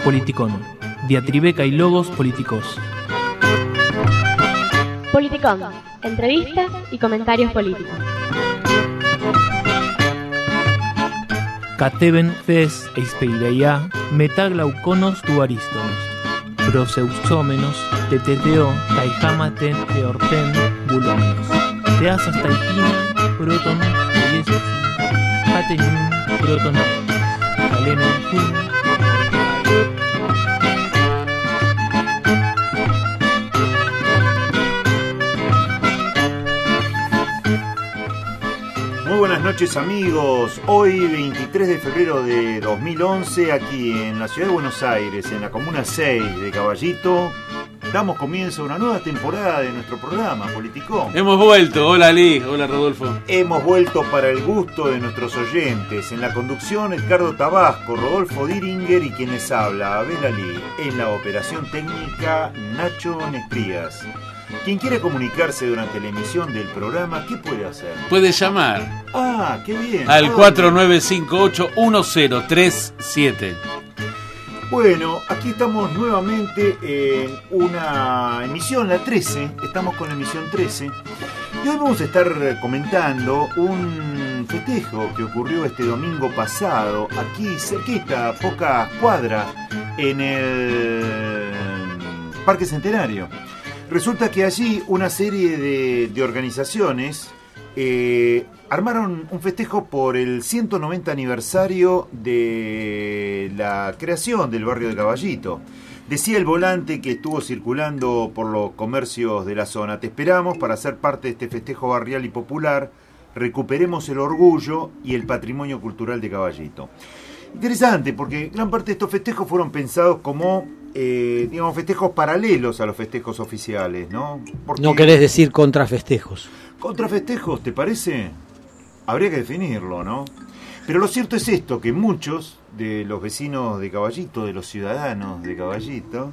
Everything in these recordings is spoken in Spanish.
Politicón. Diatribeca y logos políticos. Politicón. Entrevistas y comentarios políticos. Cateben fes eispeireia metaglauconos tu arístonos. Proseusómenos teteteo taijamaten eorten bulómenos. Teasas taipina proton oyesus hatenun proton kalenon kun. Buenas noches amigos, hoy 23 de febrero de 2011 aquí en la ciudad de Buenos Aires, en la comuna 6 de Caballito, damos comienzo a una nueva temporada de nuestro programa Politicón. Hemos vuelto, hola Ali, hola Rodolfo. Hemos vuelto para el gusto de nuestros oyentes, en la conducción Edgardo Tabasco, Rodolfo Diringer y quien les habla, Abel Ali, en la operación técnica Nacho Nesprías. Quien quiera comunicarse durante la emisión del programa, ¿qué puede hacer? Puede llamar. Ah, qué bien. Al 4958-1037. Bueno, aquí estamos nuevamente en una emisión, la 13. Estamos con la emisión 13. Y hoy vamos a estar comentando un festejo que ocurrió este domingo pasado, aquí cerquita, pocas cuadras, en el Parque Centenario. Resulta que allí una serie de organizaciones armaron un festejo por el 190 aniversario de la creación del barrio de Caballito. Decía el volante que estuvo circulando por los comercios de la zona: te esperamos para ser parte de este festejo barrial y popular, recuperemos el orgullo y el patrimonio cultural de Caballito. Interesante, porque gran parte de estos festejos fueron pensados como digamos, festejos paralelos a los festejos oficiales, ¿no? Porque no querés decir contrafestejos. ¿Contrafestejos, te parece? Habría que definirlo, ¿no? Pero lo cierto es esto, que muchos de los vecinos de Caballito, de los ciudadanos de Caballito,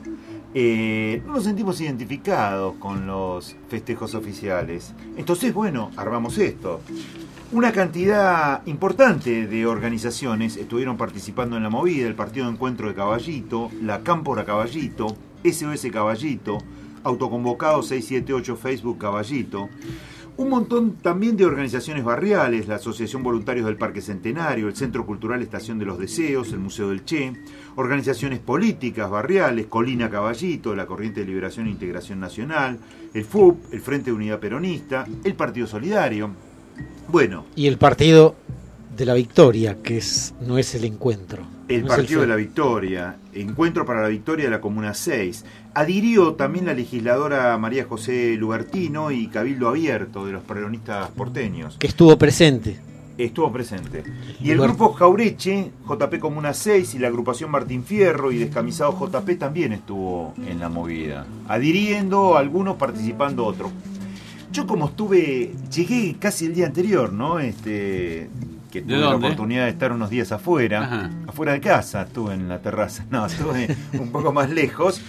no nos sentimos identificados con los festejos oficiales. Entonces, bueno, armamos esto. Una cantidad importante de organizaciones estuvieron participando en la movida: el Partido de Encuentro de Caballito, la Cámpora Caballito, SOS Caballito, Autoconvocado 678 Facebook Caballito, un montón también de organizaciones barriales, la Asociación Voluntarios del Parque Centenario, el Centro Cultural Estación de los Deseos, el Museo del Che, organizaciones políticas barriales, Colina Caballito, la Corriente de Liberación e Integración Nacional, el FUP, el Frente de Unidad Peronista, el Partido Solidario. Bueno. Y el Partido de la Victoria, que no es el Encuentro. El Partido de la Victoria, Encuentro para la Victoria de la Comuna 6. Adhirió también la legisladora María José Lubertino y Cabildo Abierto de los peronistas porteños. Que estuvo presente. Estuvo presente. Y el grupo Jaureche, JP Comuna 6 y la agrupación Martín Fierro y Descamisado JP también estuvo en la movida. Adhiriendo algunos, participando otros. Yo como llegué casi el día anterior, ¿no? Que tuve la oportunidad de estar unos días afuera de casa, estuve en la terraza, estuve un poco más lejos,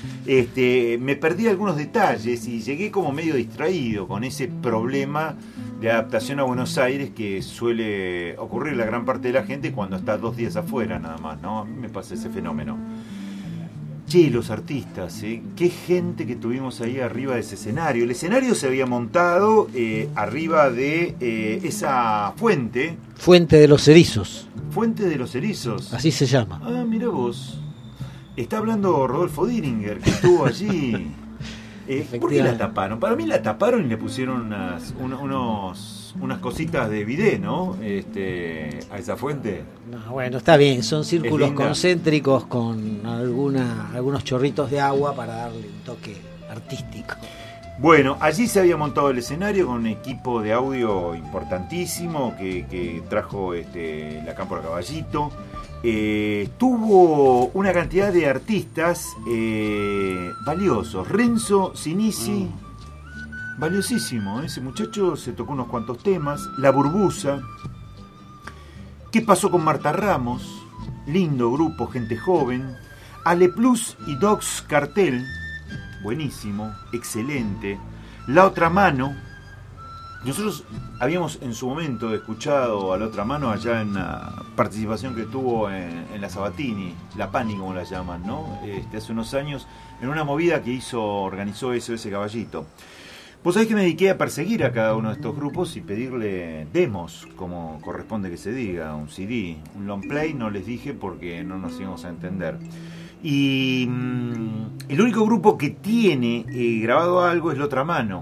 me perdí algunos detalles y llegué como medio distraído con ese problema de adaptación a Buenos Aires que suele ocurrir la gran parte de la gente cuando está 2 días afuera nada más, ¿no? A mí me pasa ese fenómeno. Che, los artistas, qué gente que tuvimos ahí arriba de ese escenario. El escenario se había montado arriba de esa fuente. Fuente de los Erizos. Fuente de los Erizos. Así se llama. Ah, mira vos. Está hablando Rodolfo Diringer, que estuvo allí. ¿Por qué la taparon? Para mí la taparon y le pusieron unas cositas de bidé, ¿no? A esa fuente. No, bueno, está bien, son círculos concéntricos con algunos chorritos de agua para darle un toque artístico. Bueno, allí se había montado el escenario con un equipo de audio importantísimo que trajo la Cámpora Caballito. Tuvo una cantidad de artistas valiosos. Renzo Sinisi, valiosísimo, ese muchacho se tocó unos cuantos temas. La Burbuza. ¿Qué pasó con Marta Ramos? Lindo grupo, gente joven. Ale Plus y Dogs Cartel, buenísimo, excelente. La Otra Mano. Nosotros habíamos en su momento escuchado a La Otra Mano allá en participación que tuvo en la Sabatini, la Pani como la llaman, ¿no? Hace unos años, en una movida que organizó ese Caballito. Vos sabés que me dediqué a perseguir a cada uno de estos grupos y pedirle demos, como corresponde que se diga, un CD, un long play, no les dije porque no nos íbamos a entender. Y el único grupo que tiene grabado algo es La Otra Mano.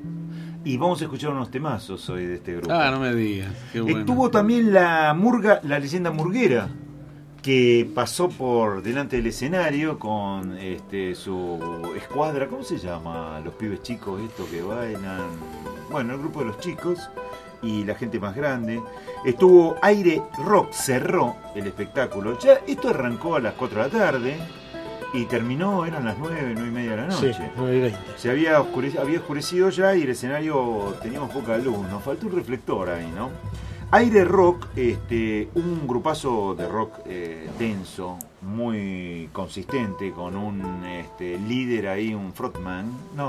Y vamos a escuchar unos temazos hoy de este grupo. Ah, no me digas, qué bueno. Estuvo también la leyenda murguera, que pasó por delante del escenario con su escuadra. ¿Cómo se llama? Los pibes chicos estos que bailan. Bueno, el grupo de los chicos y la gente más grande. Estuvo Aire Rock, cerró el espectáculo. Ya esto arrancó a las 4 de la tarde y terminó, eran las 9:30 de la noche. Sí, 9:20. Se había oscurecido ya y el escenario teníamos poca luz. Nos faltó un reflector ahí, ¿no? Aire Rock, un grupazo de rock denso, muy consistente, con un líder ahí, un frontman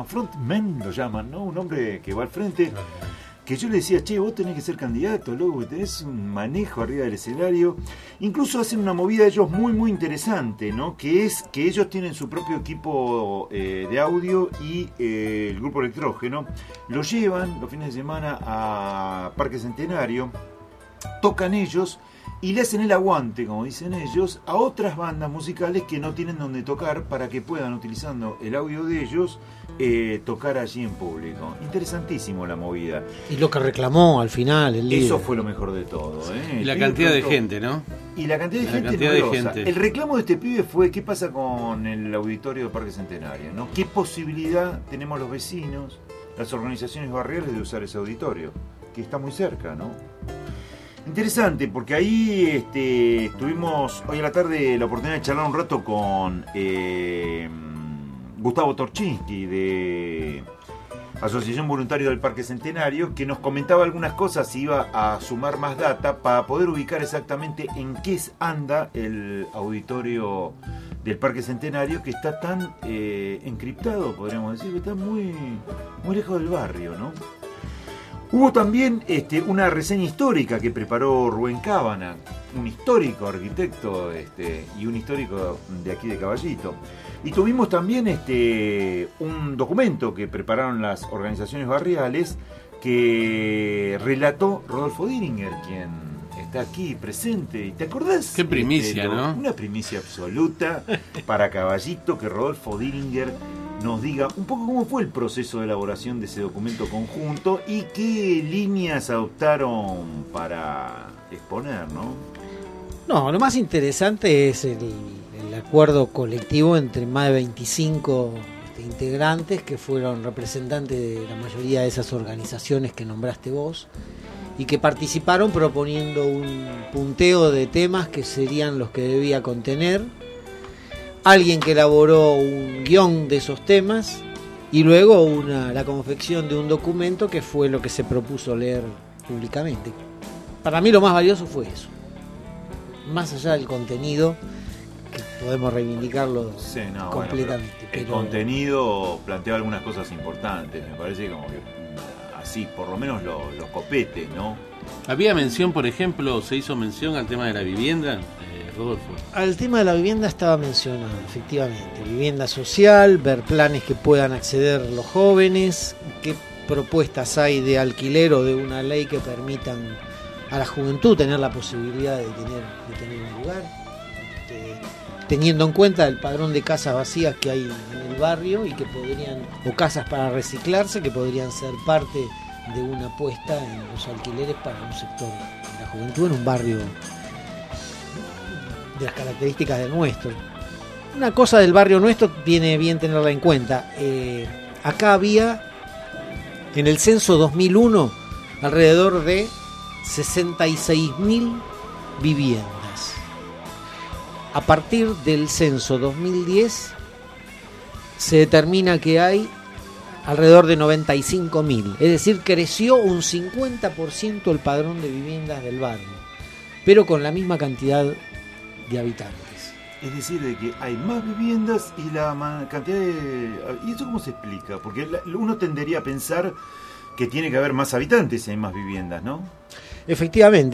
lo llaman, ¿no? Un hombre que va al frente, que yo le decía, che, vos tenés que ser candidato, loco, que tenés un manejo arriba del escenario. Incluso hacen una movida ellos muy, muy interesante, ¿no? Que es que ellos tienen su propio equipo de audio y el grupo Electrógeno. Lo llevan los fines de semana a Parque Centenario, tocan ellos y le hacen el aguante, como dicen ellos, a otras bandas musicales que no tienen donde tocar para que puedan, utilizando el audio de ellos, tocar allí en público. Interesantísimo la movida. Y lo que reclamó al final el líder. Eso fue lo mejor de todo. Y la cantidad de gente, ¿no? Y la cantidad de gente. El reclamo de este pibe fue qué pasa con el auditorio de Parque Centenario, ¿no? ¿Qué posibilidad tenemos los vecinos, las organizaciones barriales de usar ese auditorio? Que está muy cerca, ¿no? Interesante, porque ahí tuvimos hoy a la tarde la oportunidad de charlar un rato con Gustavo Torchinsky de Asociación Voluntaria del Parque Centenario, que nos comentaba algunas cosas y iba a sumar más data para poder ubicar exactamente en qué anda el auditorio del Parque Centenario, que está tan encriptado, podríamos decir, que está muy, muy lejos del barrio, ¿no? Hubo también una reseña histórica que preparó Rubén Cábana, un histórico arquitecto y un histórico de aquí de Caballito. Y tuvimos también un documento que prepararon las organizaciones barriales que relató Rodolfo Diringer, quien está aquí presente. ¿Te acordás? Qué primicia, ¿no? Una primicia absoluta para Caballito, que Rodolfo Diringer nos diga un poco cómo fue el proceso de elaboración de ese documento conjunto y qué líneas adoptaron para exponer, ¿no? No, lo más interesante es el acuerdo colectivo entre más de 25 integrantes que fueron representantes de la mayoría de esas organizaciones que nombraste vos y que participaron proponiendo un punteo de temas que serían los que debía contener. Alguien que elaboró un guión de esos temas y luego la confección de un documento que fue lo que se propuso leer públicamente. Para mí lo más valioso fue eso. Más allá del contenido, que podemos reivindicarlo completamente. Bueno, el contenido plantea algunas cosas importantes, me parece como que así, por lo menos los copetes, ¿no? Había mención, por ejemplo, se hizo mención al tema de la vivienda. Rodolfo. Al tema de la vivienda estaba mencionado, efectivamente. Vivienda social, ver planes que puedan acceder los jóvenes, qué propuestas hay de alquiler o de una ley que permitan a la juventud tener la posibilidad de tener un lugar, teniendo en cuenta el padrón de casas vacías que hay en el barrio y que podrían, o casas para reciclarse, que podrían ser parte de una apuesta en los alquileres para un sector de la juventud en un barrio de las características del nuestro. Una cosa del barrio nuestro viene bien tenerla en cuenta. Acá había en el censo 2001 alrededor de 66.000 viviendas. A partir del censo 2010 se determina que hay alrededor de 95.000. Es decir, creció un 50% el padrón de viviendas del barrio, pero con la misma cantidad de habitantes. Es decir, de que hay más viviendas y la cantidad de... ¿Y eso cómo se explica? Porque uno tendería a pensar que tiene que haber más habitantes si hay más viviendas, ¿no? Efectivamente,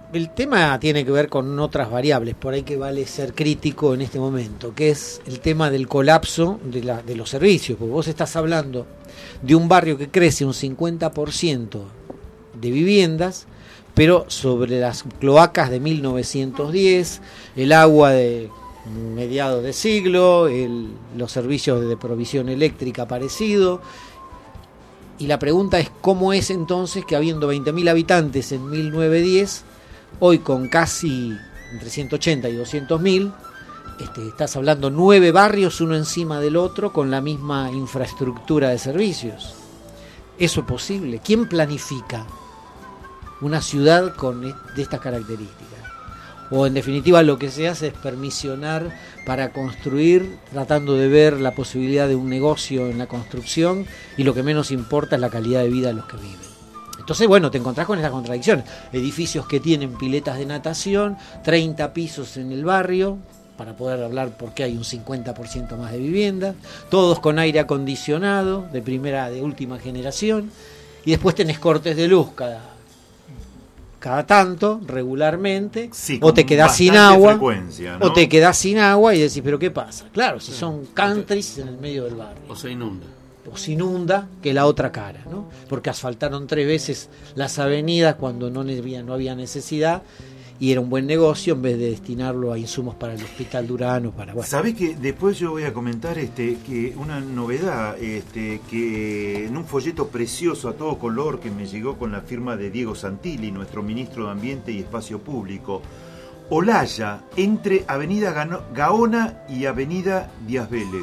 el tema tiene que ver con otras variables, por ahí que vale ser crítico en este momento, que es el tema del colapso de los servicios, porque vos estás hablando de un barrio que crece un 50% de viviendas, pero sobre las cloacas de 1910, el agua de mediados de siglo, los servicios de provisión eléctrica parecido. Y la pregunta es cómo es entonces que habiendo 20.000 habitantes en 1910, hoy con casi entre 180 y 200.000, estás hablando 9 barrios uno encima del otro con la misma infraestructura de servicios. ¿Eso es posible? ¿Quién planifica una ciudad de estas características? O en definitiva lo que se hace es permisionar para construir, tratando de ver la posibilidad de un negocio en la construcción, y lo que menos importa es la calidad de vida de los que viven. Entonces, bueno, te encontrás con esas contradicciones. Edificios que tienen piletas de natación, 30 pisos en el barrio, para poder hablar por qué hay un 50% más de viviendas, todos con aire acondicionado, de última generación, y después tenés cortes de luz cada tanto, regularmente, sí, o te quedás sin agua, ¿no? o te quedás sin agua y decís, pero ¿qué pasa? Claro, si son countries en el medio del barrio. O se inunda. O se inunda, que la otra cara, ¿no? Porque asfaltaron 3 veces las avenidas cuando no había necesidad, y era un buen negocio en vez de destinarlo a insumos para el Hospital Durano. Bueno. ¿Sabés que después yo voy a comentar que una novedad, que en un folleto precioso a todo color que me llegó con la firma de Diego Santilli, nuestro ministro de Ambiente y Espacio Público, Olaya, entre Avenida Gaona y Avenida Díaz Vélez.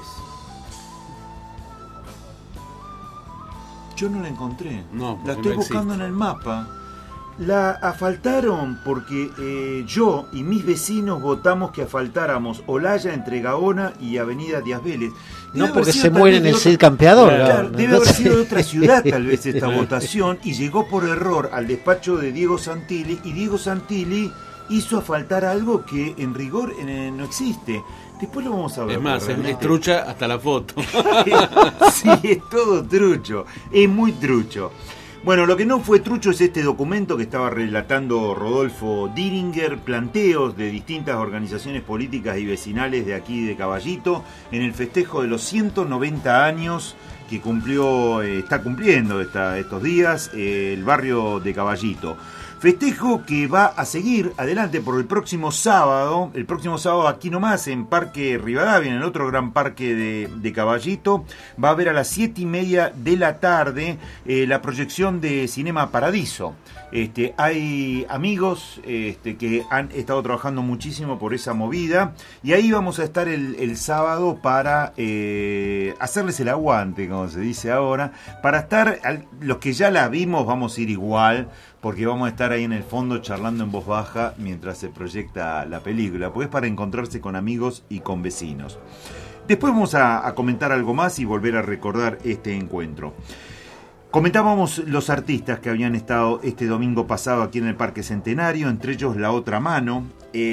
Yo no la encontré, la estoy buscando en el mapa. La asfaltaron porque yo y mis vecinos votamos que asfaltáramos Olaya entre Gaona y Avenida Díaz Vélez. No, porque se muere en el Cid Campeador. Claro, debe haber sido de otra ciudad tal vez esta votación, y llegó por error al despacho de Diego Santilli, y Diego Santilli hizo asfaltar algo que en rigor no existe. Después lo vamos a ver. Es más, es trucha hasta la foto. Sí, es todo trucho, es muy trucho. Bueno, lo que no fue trucho es este documento que estaba relatando Rodolfo Diringer, planteos de distintas organizaciones políticas y vecinales de aquí de Caballito en el festejo de los 190 años que está cumpliendo estos días el barrio de Caballito. Festejo que va a seguir adelante por el próximo sábado aquí nomás en Parque Rivadavia, en el otro gran parque de Caballito. Va a haber a las 7:30 de la tarde la proyección de Cinema Paradiso. Hay amigos que han estado trabajando muchísimo por esa movida, y ahí vamos a estar el sábado para hacerles el aguante, como se dice ahora, para estar, los que ya la vimos vamos a ir igual, porque vamos a estar ahí en el fondo charlando en voz baja mientras se proyecta la película, pues es para encontrarse con amigos y con vecinos. Después vamos a comentar algo más y volver a recordar este encuentro. Comentábamos los artistas que habían estado este domingo pasado aquí en el Parque Centenario, entre ellos La Otra Mano.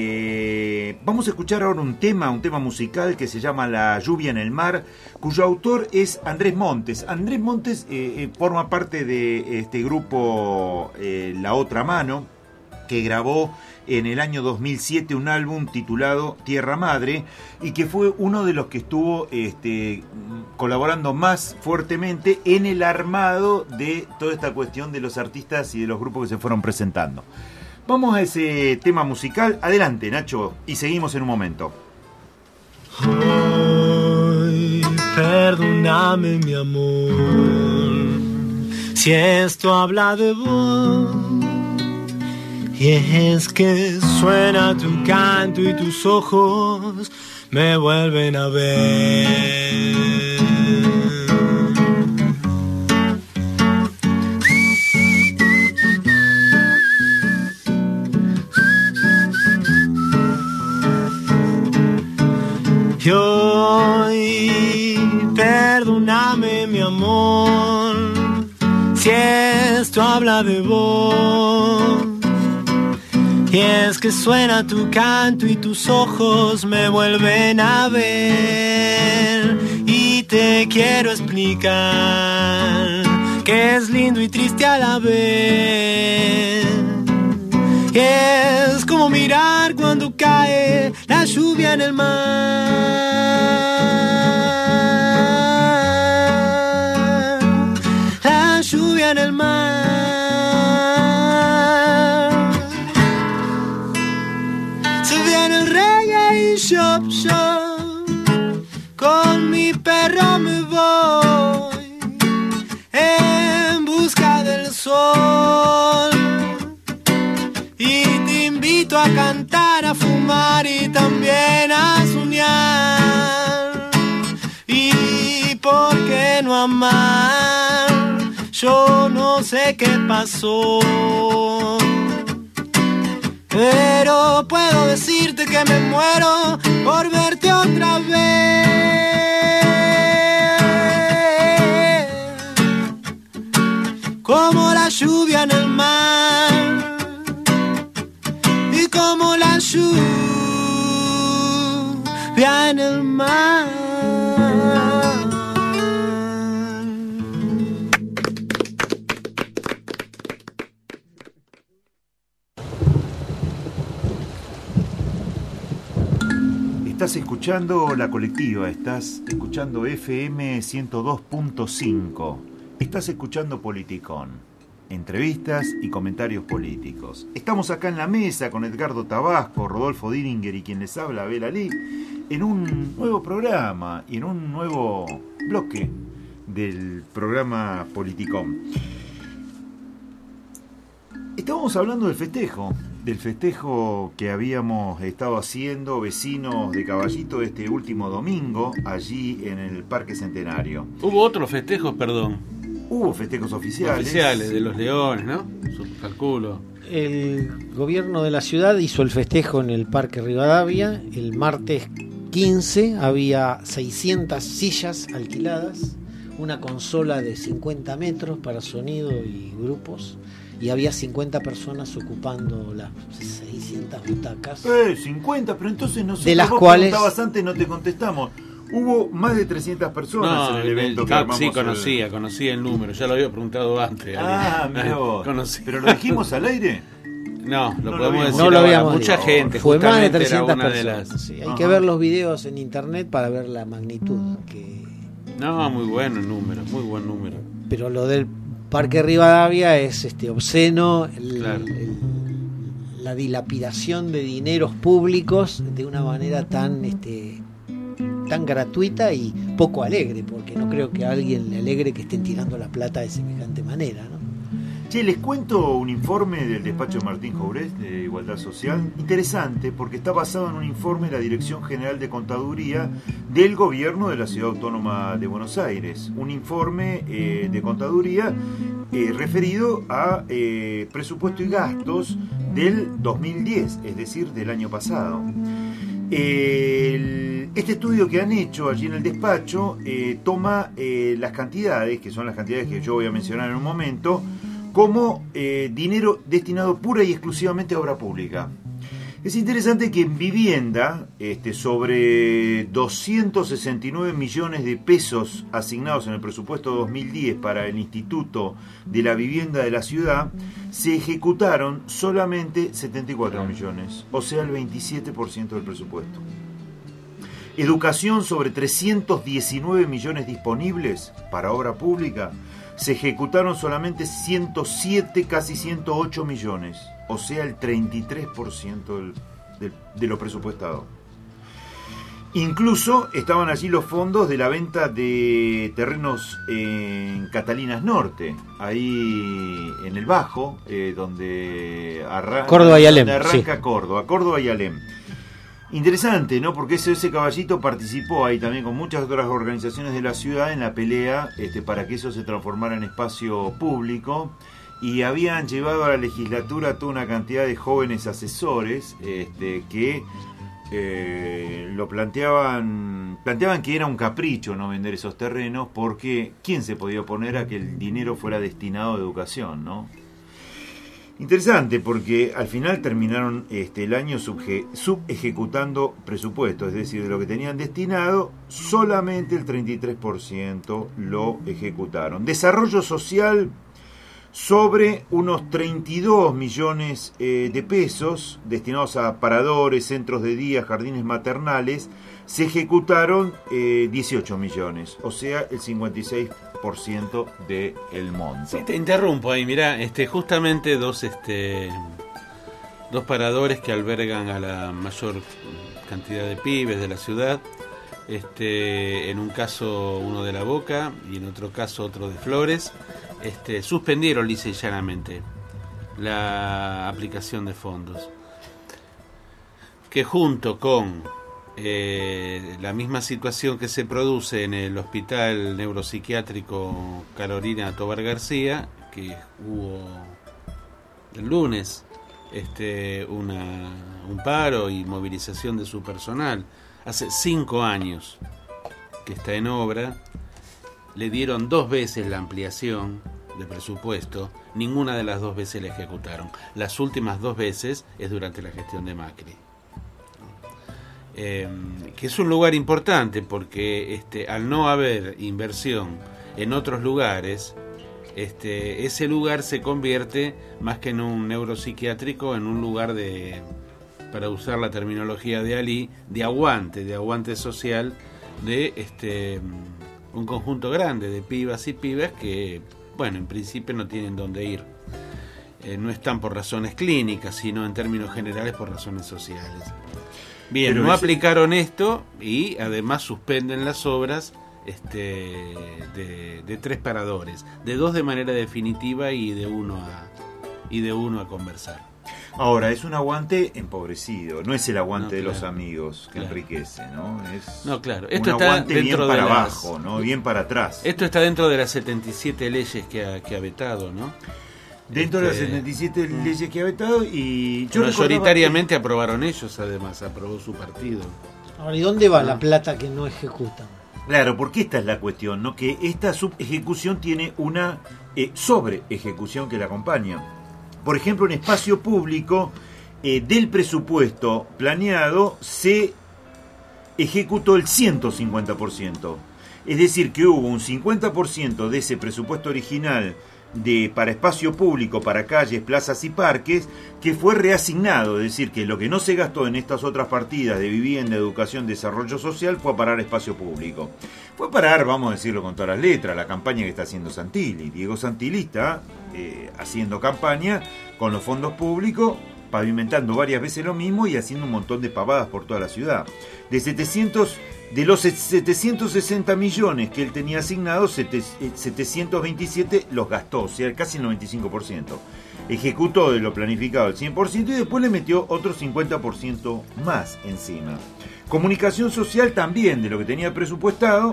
Vamos a escuchar ahora un tema musical que se llama La Lluvia en el Mar, cuyo autor es Andrés Montes. Andrés Montes forma parte de este grupo La Otra Mano, que grabó en el año 2007 un álbum titulado Tierra Madre, y que fue uno de los que estuvo colaborando más fuertemente en el armado de toda esta cuestión de los artistas y de los grupos que se fueron presentando. Vamos a ese tema musical. Adelante, Nacho, y seguimos en un momento. Ay, perdóname, mi amor, si esto habla de vos. Y es que suena tu canto y tus ojos me vuelven a ver. Y hoy, perdóname, mi amor, si esto habla de vos. Y es que suena tu canto y tus ojos me vuelven a ver. Y te quiero explicar que es lindo y triste a la vez. Y es como mirar cuando cae la lluvia en el mar. La lluvia en el mar. Se viene el reggae shop shop. Con mi perro me voy en busca del sol. Y te invito a cantar, a fumar y también a soñar. Y por qué no amar, yo no sé qué pasó. Pero puedo decirte que me muero por verte otra vez. Como la lluvia en el mar. Y como la lluvia en el mar. Estás escuchando La Colectiva, estás escuchando FM 102.5, estás escuchando Politicón, entrevistas y comentarios políticos. Estamos acá en la mesa con Edgardo Tabasco, Rodolfo Diringer y quien les habla, Abel Ali, en un nuevo programa y en un nuevo bloque del programa Politicón. Estábamos hablando del festejo que habíamos estado haciendo vecinos de Caballito este último domingo, allí en el Parque Centenario. Hubo otros festejos, perdón. Hubo festejos oficiales. Oficiales, de los Leones, ¿no? Calculo. El gobierno de la ciudad hizo el festejo en el Parque Rivadavia. El martes 15 había 600 sillas alquiladas, una consola de 50 metros para sonido y grupos, y había 50 personas ocupando las 600 butacas. 50, pero entonces no sé. De las vos cuales preguntabas antes, no te contestamos. Hubo más de 300 personas en el evento que armamos. Sí, conocía el número, ya lo había preguntado antes. Mirá vos. ¿Pero lo dijimos al aire? No, lo podemos decir. No lo habíamos mucha dicho. gente. Fue más de 300 personas. personas. Sí, hay que ver los videos en internet para ver la magnitud. No, muy bueno el número, muy buen número. Pero lo del Parque Rivadavia es obsceno, Claro. La dilapidación de dineros públicos de una manera tan gratuita y poco alegre, porque no creo que a alguien le alegre que estén tirando la plata de semejante manera, ¿no? Che, les cuento un informe del despacho de Martín Jourés de Igualdad Social, interesante porque está basado en un informe de la Dirección General de Contaduría del Gobierno de la Ciudad Autónoma de Buenos Aires. Un informe de contaduría referido a presupuesto y gastos del 2010, es decir, del año pasado. Este estudio que han hecho allí en el despacho toma las cantidades, que son las cantidades que yo voy a mencionar en un momento, como dinero destinado pura y exclusivamente a obra pública. Es interesante que en vivienda, sobre 269 millones de pesos asignados en el presupuesto 2010 para el Instituto de la Vivienda de la Ciudad, se ejecutaron solamente 74 millones, o sea el 27% del presupuesto. Educación, sobre 319 millones disponibles para obra pública, se ejecutaron solamente 107, casi 108 millones, o sea el 33% de lo presupuestado. Incluso estaban allí los fondos de la venta de terrenos en Catalinas Norte, ahí en el Bajo, donde Córdoba y Alem, donde arranca sí. Córdoba y Alem. Interesante, ¿no? Porque ese caballito participó ahí también con muchas otras organizaciones de la ciudad en la pelea para que eso se transformara en espacio público, y habían llevado a la legislatura toda una cantidad de jóvenes asesores que lo planteaban que era un capricho no vender esos terrenos, porque ¿quién se podía oponer a que el dinero fuera destinado a educación, no? Interesante, porque al final terminaron el año subejecutando presupuesto, es decir, de lo que tenían destinado, solamente el 33% lo ejecutaron. Desarrollo social, sobre unos 32 millones de pesos destinados a paradores, centros de día, jardines maternales, se ejecutaron 18 millones, o sea, el 56% del monto. Sí, te interrumpo ahí, mirá, justamente dos paradores que albergan a la mayor cantidad de pibes de la ciudad, en un caso uno de La Boca y en otro caso otro de Flores, suspendieron lisa y llanamente la aplicación de fondos, que junto con la misma situación que se produce en el Hospital Neuropsiquiátrico Carolina Tobar García, que hubo el lunes un paro y movilización de su personal, hace 5 años que está en obra, le dieron 2 veces la ampliación de presupuesto, ninguna de las 2 veces la ejecutaron. Las últimas 2 veces es durante la gestión de Macri. Que es un lugar importante porque al no haber inversión en otros lugares, ese lugar se convierte, más que en un neuropsiquiátrico, en un lugar de, para usar la terminología de Ali, de aguante social de un conjunto grande de pibas y pibas que, bueno, en principio no tienen dónde ir. No están por razones clínicas, sino en términos generales por razones sociales. Bien, pero no aplicaron esto y además suspenden las obras de 3 paradores, de 2 de manera definitiva y de uno a conversar. Ahora, es un aguante empobrecido, no es el aguante de los claro, amigos que enriquece, ¿no? Es claro. Esto un está aguante dentro bien para de abajo, ¿no? Bien para atrás. Esto está dentro de las 77 leyes que ha vetado, ¿no? Dentro de las 77 leyes que ha vetado, y yo mayoritariamente aprobaron ellos, además, aprobó su partido. Ahora, ¿y dónde va la plata que no ejecutan? Claro, porque esta es la cuestión, ¿no? Que esta subejecución tiene una sobreejecución que la acompaña. Por ejemplo, en espacio público, del presupuesto planeado se ejecutó el 150%. Es decir, que hubo un 50% de ese presupuesto original para espacio público, para calles, plazas y parques, que fue reasignado. Es decir, que lo que no se gastó en estas otras partidas de vivienda, educación, desarrollo social, fue a parar a espacio público. Fue a parar, vamos a decirlo con todas las letras, la campaña que está haciendo Santilli. Diego Santilli está haciendo campaña con los fondos públicos, pavimentando varias veces lo mismo y haciendo un montón de pavadas por toda la ciudad. De los 760 millones que él tenía asignados, 727 los gastó, o sea, casi el 95%. Ejecutó de lo planificado el 100% y después le metió otro 50% más encima. Comunicación social también, de lo que tenía presupuestado,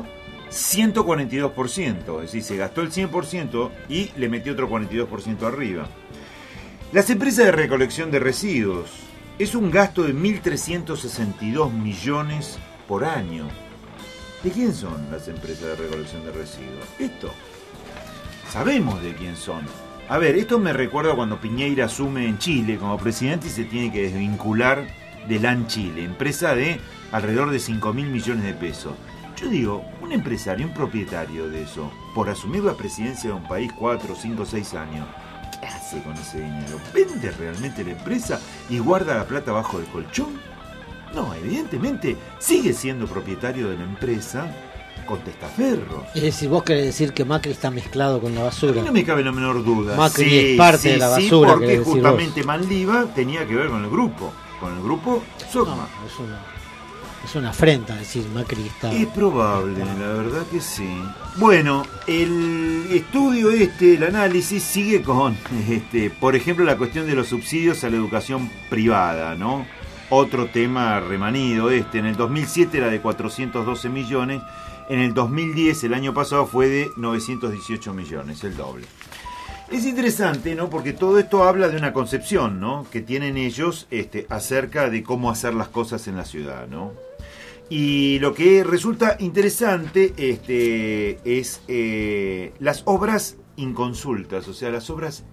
142%. Es decir, se gastó el 100% y le metió otro 42% arriba. Las empresas de recolección de residuos, es un gasto de 1.362 millones por año. ¿De quién son las empresas de recolección de residuos? Esto, sabemos de quién son. A ver, esto me recuerda cuando Piñeira asume en Chile como presidente y se tiene que desvincular de LAN Chile, empresa de alrededor de 5.000 millones de pesos. Yo digo, un empresario, un propietario de eso, por asumir la presidencia de un país 4, 5, 6 años, ¿qué hace con ese dinero? ¿Vende realmente la empresa y guarda la plata bajo el colchón? No, evidentemente sigue siendo propietario de la empresa con testaferros. Es decir, vos querés decir que Macri está mezclado con la basura. A mí no me cabe la menor duda. Macri es parte de la basura. Sí, porque justamente Manliva tenía que ver con el grupo Sogma. No, es una afrenta decir Macri está... Es probable, la verdad que sí. Bueno, el estudio el análisis sigue con, por ejemplo, la cuestión de los subsidios a la educación privada, ¿no? Otro tema remanido en el 2007 era de 412 millones, en el 2010, el año pasado, fue de 918 millones, el doble. Es interesante, ¿no? Porque todo esto habla de una concepción, ¿no? Que tienen ellos acerca de cómo hacer las cosas en la ciudad, ¿no? Y lo que resulta interesante es las obras inconsultas, o sea, las obras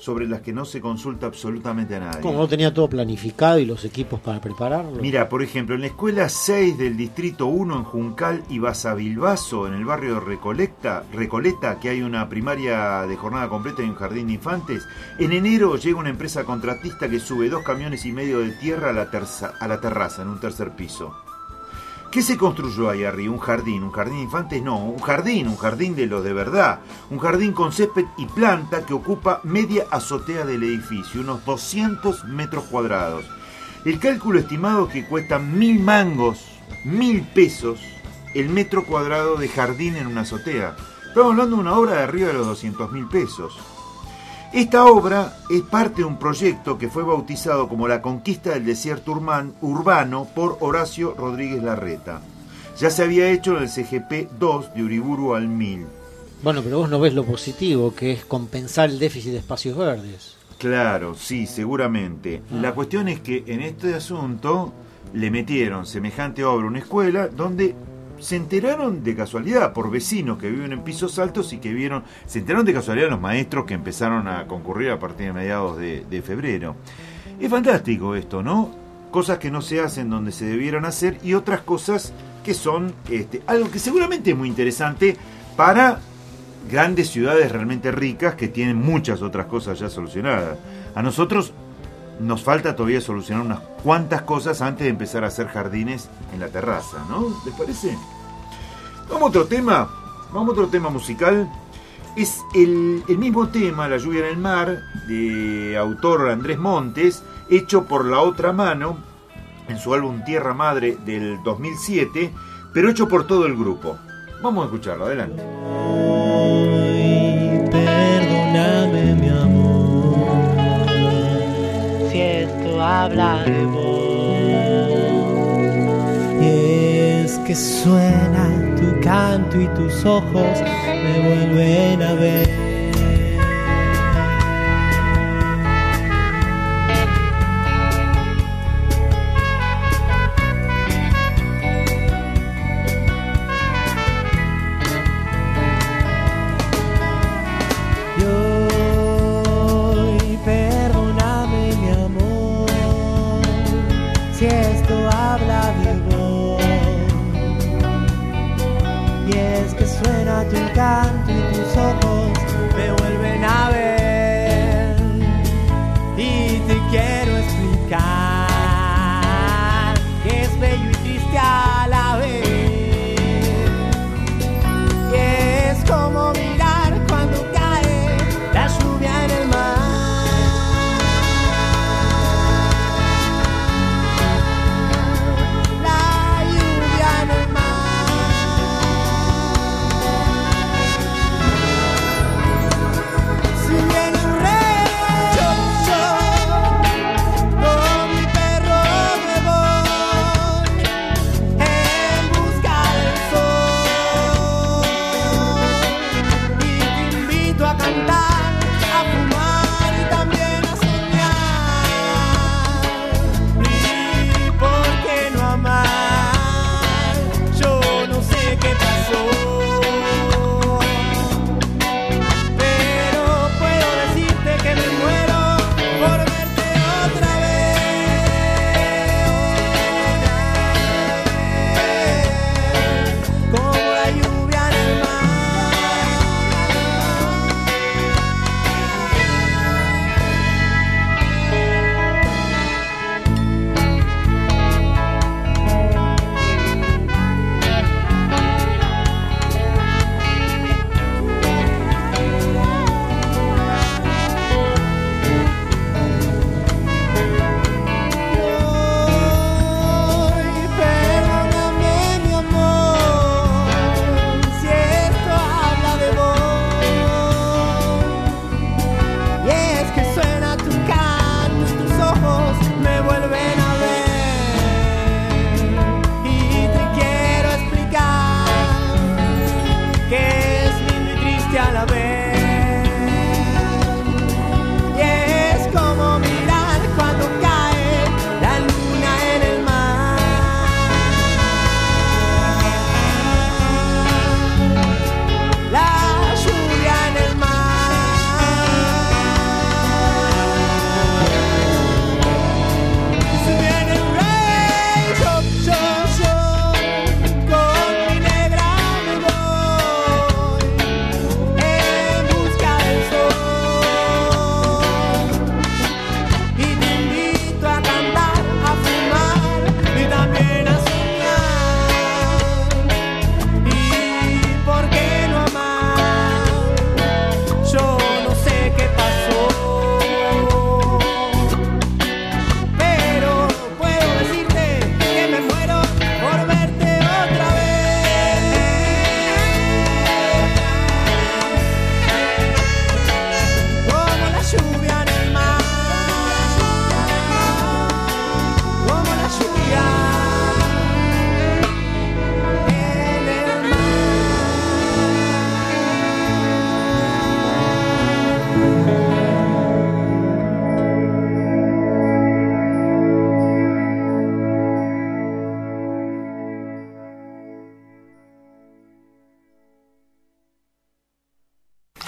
sobre las que no se consulta absolutamente a nadie. Como no tenía todo planificado y los equipos para prepararlo. Mira, por ejemplo, en la escuela 6 del distrito 1 en Juncal y Basavilbaso, en el barrio de Recoleta, que hay una primaria de jornada completa y un jardín de infantes, en enero llega una empresa contratista que sube 2 camiones y medio de tierra a la terraza, en un tercer piso. ¿Qué se construyó ahí arriba? ¿Un jardín de infantes? No, un jardín de los de verdad. Un jardín con césped y planta que ocupa media azotea del edificio, unos 200 metros cuadrados. El cálculo estimado que cuesta 1.000 mangos, 1.000 pesos, el metro cuadrado de jardín en una azotea. Estamos hablando de una obra de arriba de los 200.000 pesos. Esta obra es parte de un proyecto que fue bautizado como la conquista del desierto urbano por Horacio Rodríguez Larreta. Ya se había hecho en el CGP 2 de Uriburu al 1000. Bueno, pero vos no ves lo positivo, que es compensar el déficit de espacios verdes. Claro, sí, seguramente. La cuestión es que en este asunto le metieron semejante obra a una escuela donde se enteraron de casualidad por vecinos que viven en pisos altos y que se enteraron de casualidad los maestros que empezaron a concurrir a partir de mediados de febrero. Es fantástico esto, ¿no? Cosas que no se hacen donde se debieran hacer y otras cosas que son algo que seguramente es muy interesante para grandes ciudades realmente ricas que tienen muchas otras cosas ya solucionadas. A nosotros nos falta todavía solucionar unas cuantas cosas antes de empezar a hacer jardines en la terraza, ¿no? ¿Les parece? Vamos a otro tema musical. Es el mismo tema, La lluvia en el mar, de autor Andrés Montes, hecho por La Otra Mano, en su álbum Tierra Madre del 2007, pero hecho por todo el grupo. Vamos a escucharlo, adelante. Perdóname, mi amor, si esto habla de vos. Y es que suena tu canto y tus ojos me vuelven a ver. Tu canto y tus ojos me vuelven a ver y te quiero explicar que es bello y triste a la vez, que es como mirar cuando cae la lluvia en el mar. La lluvia en el mar.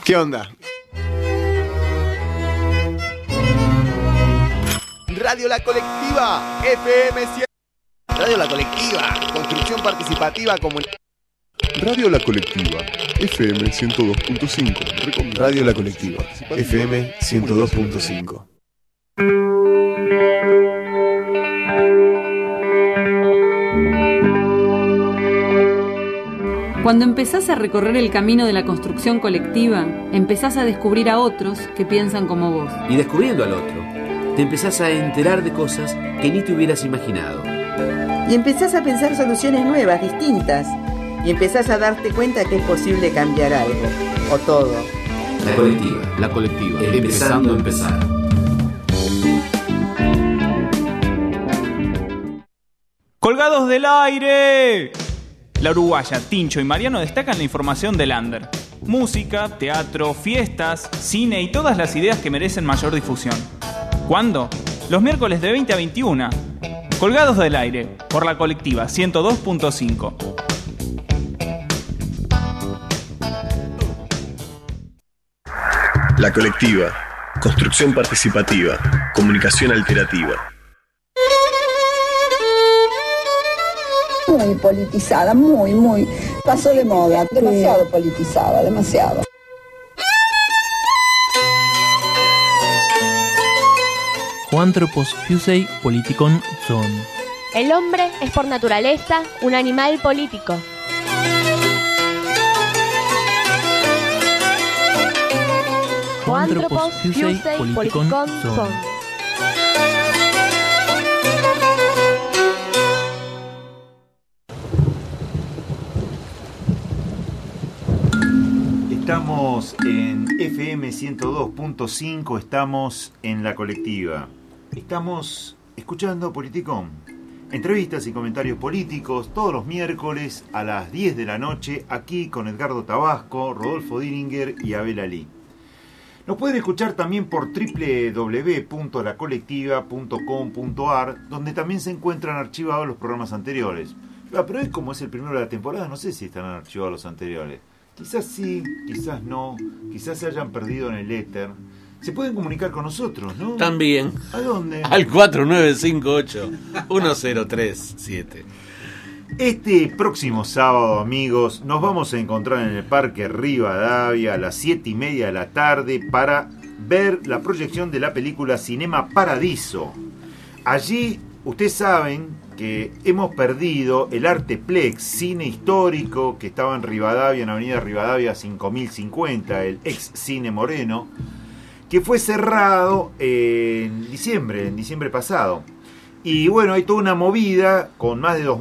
¿Qué onda? Radio La Colectiva, FM 100. Radio La Colectiva, construcción participativa comunitaria. Radio La Colectiva, FM 102.5. Radio La Colectiva, FM 102.5. Cuando empezás a recorrer el camino de la construcción colectiva, empezás a descubrir a otros que piensan como vos. Y descubriendo al otro, te empezás a enterar de cosas que ni te hubieras imaginado. Y empezás a pensar soluciones nuevas, distintas. Y empezás a darte cuenta que es posible cambiar algo, o todo. La colectiva, empezando a empezar. ¡Colgados del aire! La uruguaya, Tincho y Mariano destacan la información del under. Música, teatro, fiestas, cine y todas las ideas que merecen mayor difusión. ¿Cuándo? Los miércoles de 20 a 21. Colgados del aire, por la colectiva 102.5. La Colectiva, construcción participativa, comunicación alternativa. Muy politizada, muy. Pasó de moda, demasiado politizada, demasiado. Juantropos fusei politikon son. El hombre es por naturaleza un animal político. Juantropos fusei politikon son. Estamos en FM 102.5, estamos en La Colectiva. Estamos escuchando Politicón. Entrevistas y comentarios políticos todos los miércoles a las 10 de la noche, aquí con Edgardo Tabasco, Rodolfo Diringer y Abel Ali. Nos pueden escuchar también por www.lacolectiva.com.ar, donde también se encuentran archivados los programas anteriores. Pero hoy, como es el primero de la temporada, no sé si estarán archivados los anteriores. Quizás sí, quizás no, quizás se hayan perdido en el éter. Se pueden comunicar con nosotros, ¿no? También. ¿A dónde? Al 4958-1037. Este próximo sábado, amigos, nos vamos a encontrar en el Parque Rivadavia a las 7:30 de la tarde para ver la proyección de la película Cinema Paradiso. Allí, ustedes saben que hemos perdido el Arteplex, cine histórico que estaba en Rivadavia, en Avenida Rivadavia 5050, el ex Cine Moreno, que fue cerrado en diciembre pasado. Y bueno, hay toda una movida con más de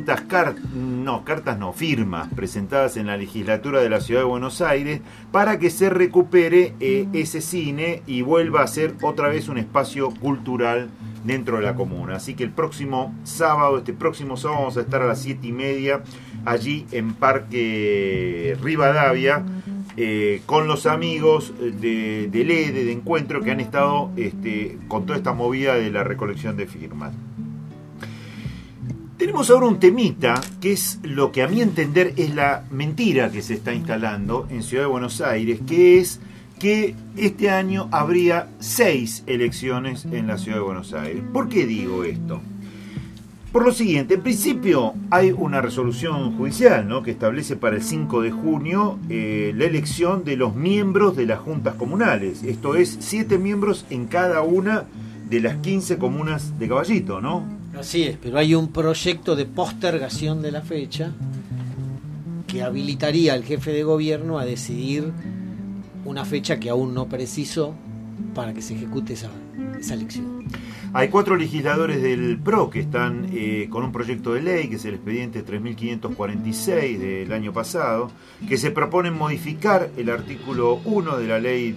2.300 firmas presentadas en la legislatura de la Ciudad de Buenos Aires para que se recupere ese cine y vuelva a ser otra vez un espacio cultural dentro de la comuna. Así que este próximo sábado vamos a estar a las 7:30 allí en Parque Rivadavia con los amigos de EDE, de Encuentro, que han estado con toda esta movida de la recolección de firmas. Tenemos ahora un temita que es lo que a mi entender es la mentira que se está instalando en Ciudad de Buenos Aires, que es que este año habría 6 elecciones en la Ciudad de Buenos Aires. ¿Por qué digo esto? Por lo siguiente, en principio hay una resolución judicial, ¿no?, que establece para el 5 de junio la elección de los miembros de las juntas comunales. Esto es 7 miembros en cada una de las 15 comunas de Caballito, ¿no? Así es, pero hay un proyecto de postergación de la fecha que habilitaría al jefe de gobierno a decidir una fecha que aún no precisó para que se ejecute esa elección. Hay 4 legisladores del PRO que están con un proyecto de ley, que es el expediente 3546 del año pasado, que se proponen modificar el artículo 1 de la ley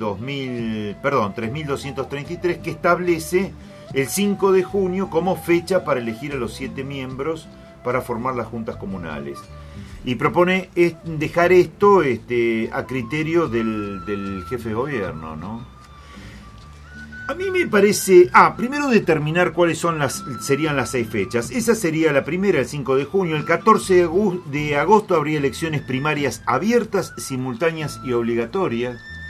3233, que establece el 5 de junio como fecha para elegir a los 7 miembros para formar las juntas comunales. Y propone dejar esto a criterio del jefe de gobierno, ¿no? A mí me parece... primero determinar cuáles serían las 6 fechas. Esa sería la primera, el 5 de junio. El 14 de agosto habría elecciones primarias abiertas, simultáneas y obligatorias.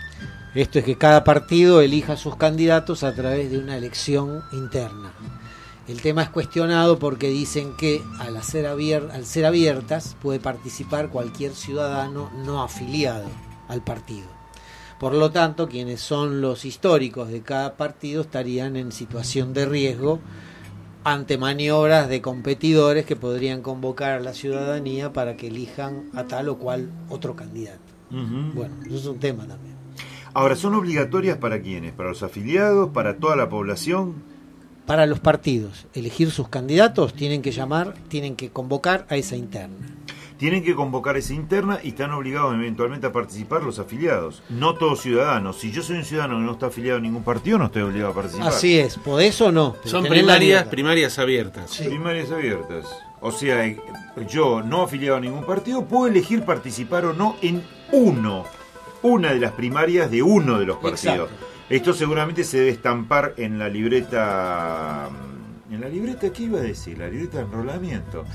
Esto es que cada partido elija sus candidatos a través de una elección interna. El tema es cuestionado porque dicen que al ser abiertas puede participar cualquier ciudadano no afiliado al partido. Por lo tanto, quienes son los históricos de cada partido estarían en situación de riesgo ante maniobras de competidores que podrían convocar a la ciudadanía para que elijan a tal o cual otro candidato. Bueno, eso es un tema también. Ahora, ¿son obligatorias para quiénes? ¿Para los afiliados? ¿Para toda la población? Para los partidos, elegir sus candidatos, tienen que convocar a esa interna. Tienen que convocar esa interna y están obligados eventualmente a participar los afiliados. No todos ciudadanos. Si yo soy un ciudadano que no está afiliado a ningún partido, no estoy obligado a participar. Así es, ¿podés o no? Son primarias abiertas. Sí. Primarias abiertas. O sea, yo no afiliado a ningún partido puedo elegir participar o no en una de las primarias de uno de los partidos. Exacto. Esto seguramente se debe estampar en la libreta. ¿En la libreta qué iba a decir? La libreta de enrolamiento.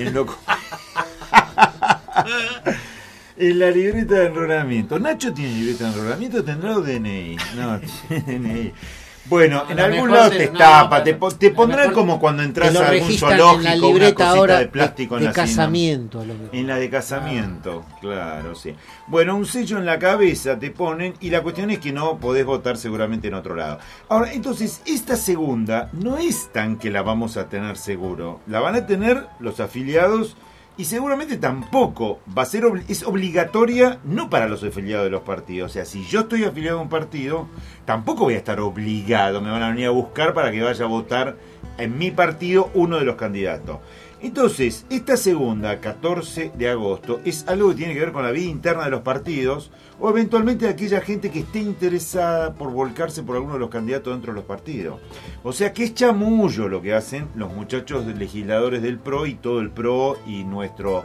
En la libreta de enrolamiento. ¿Nacho tiene libreta de enrolamiento? ¿Tendrá o DNI? No, DNI. Bueno, en algún lado te estampa, te pondrán como cuando entras a algún zoológico, una cosita de plástico en la casamiento. En la de casamiento, claro, sí. Bueno, un sello en la cabeza te ponen y la cuestión es que no podés votar seguramente en otro lado. Ahora, entonces, esta segunda no es tan que la vamos a tener seguro. La van a tener los afiliados y seguramente tampoco va a ser es obligatoria, no para los afiliados de los partidos. O sea, si yo estoy afiliado a un partido, tampoco voy a estar obligado. Me van a venir a buscar para que vaya a votar en mi partido uno de los candidatos. Entonces, esta segunda, 14 de agosto, es algo que tiene que ver con la vida interna de los partidos o eventualmente de aquella gente que esté interesada por volcarse por alguno de los candidatos dentro de los partidos. O sea que es chamullo lo que hacen los muchachos legisladores del PRO y todo el PRO y nuestro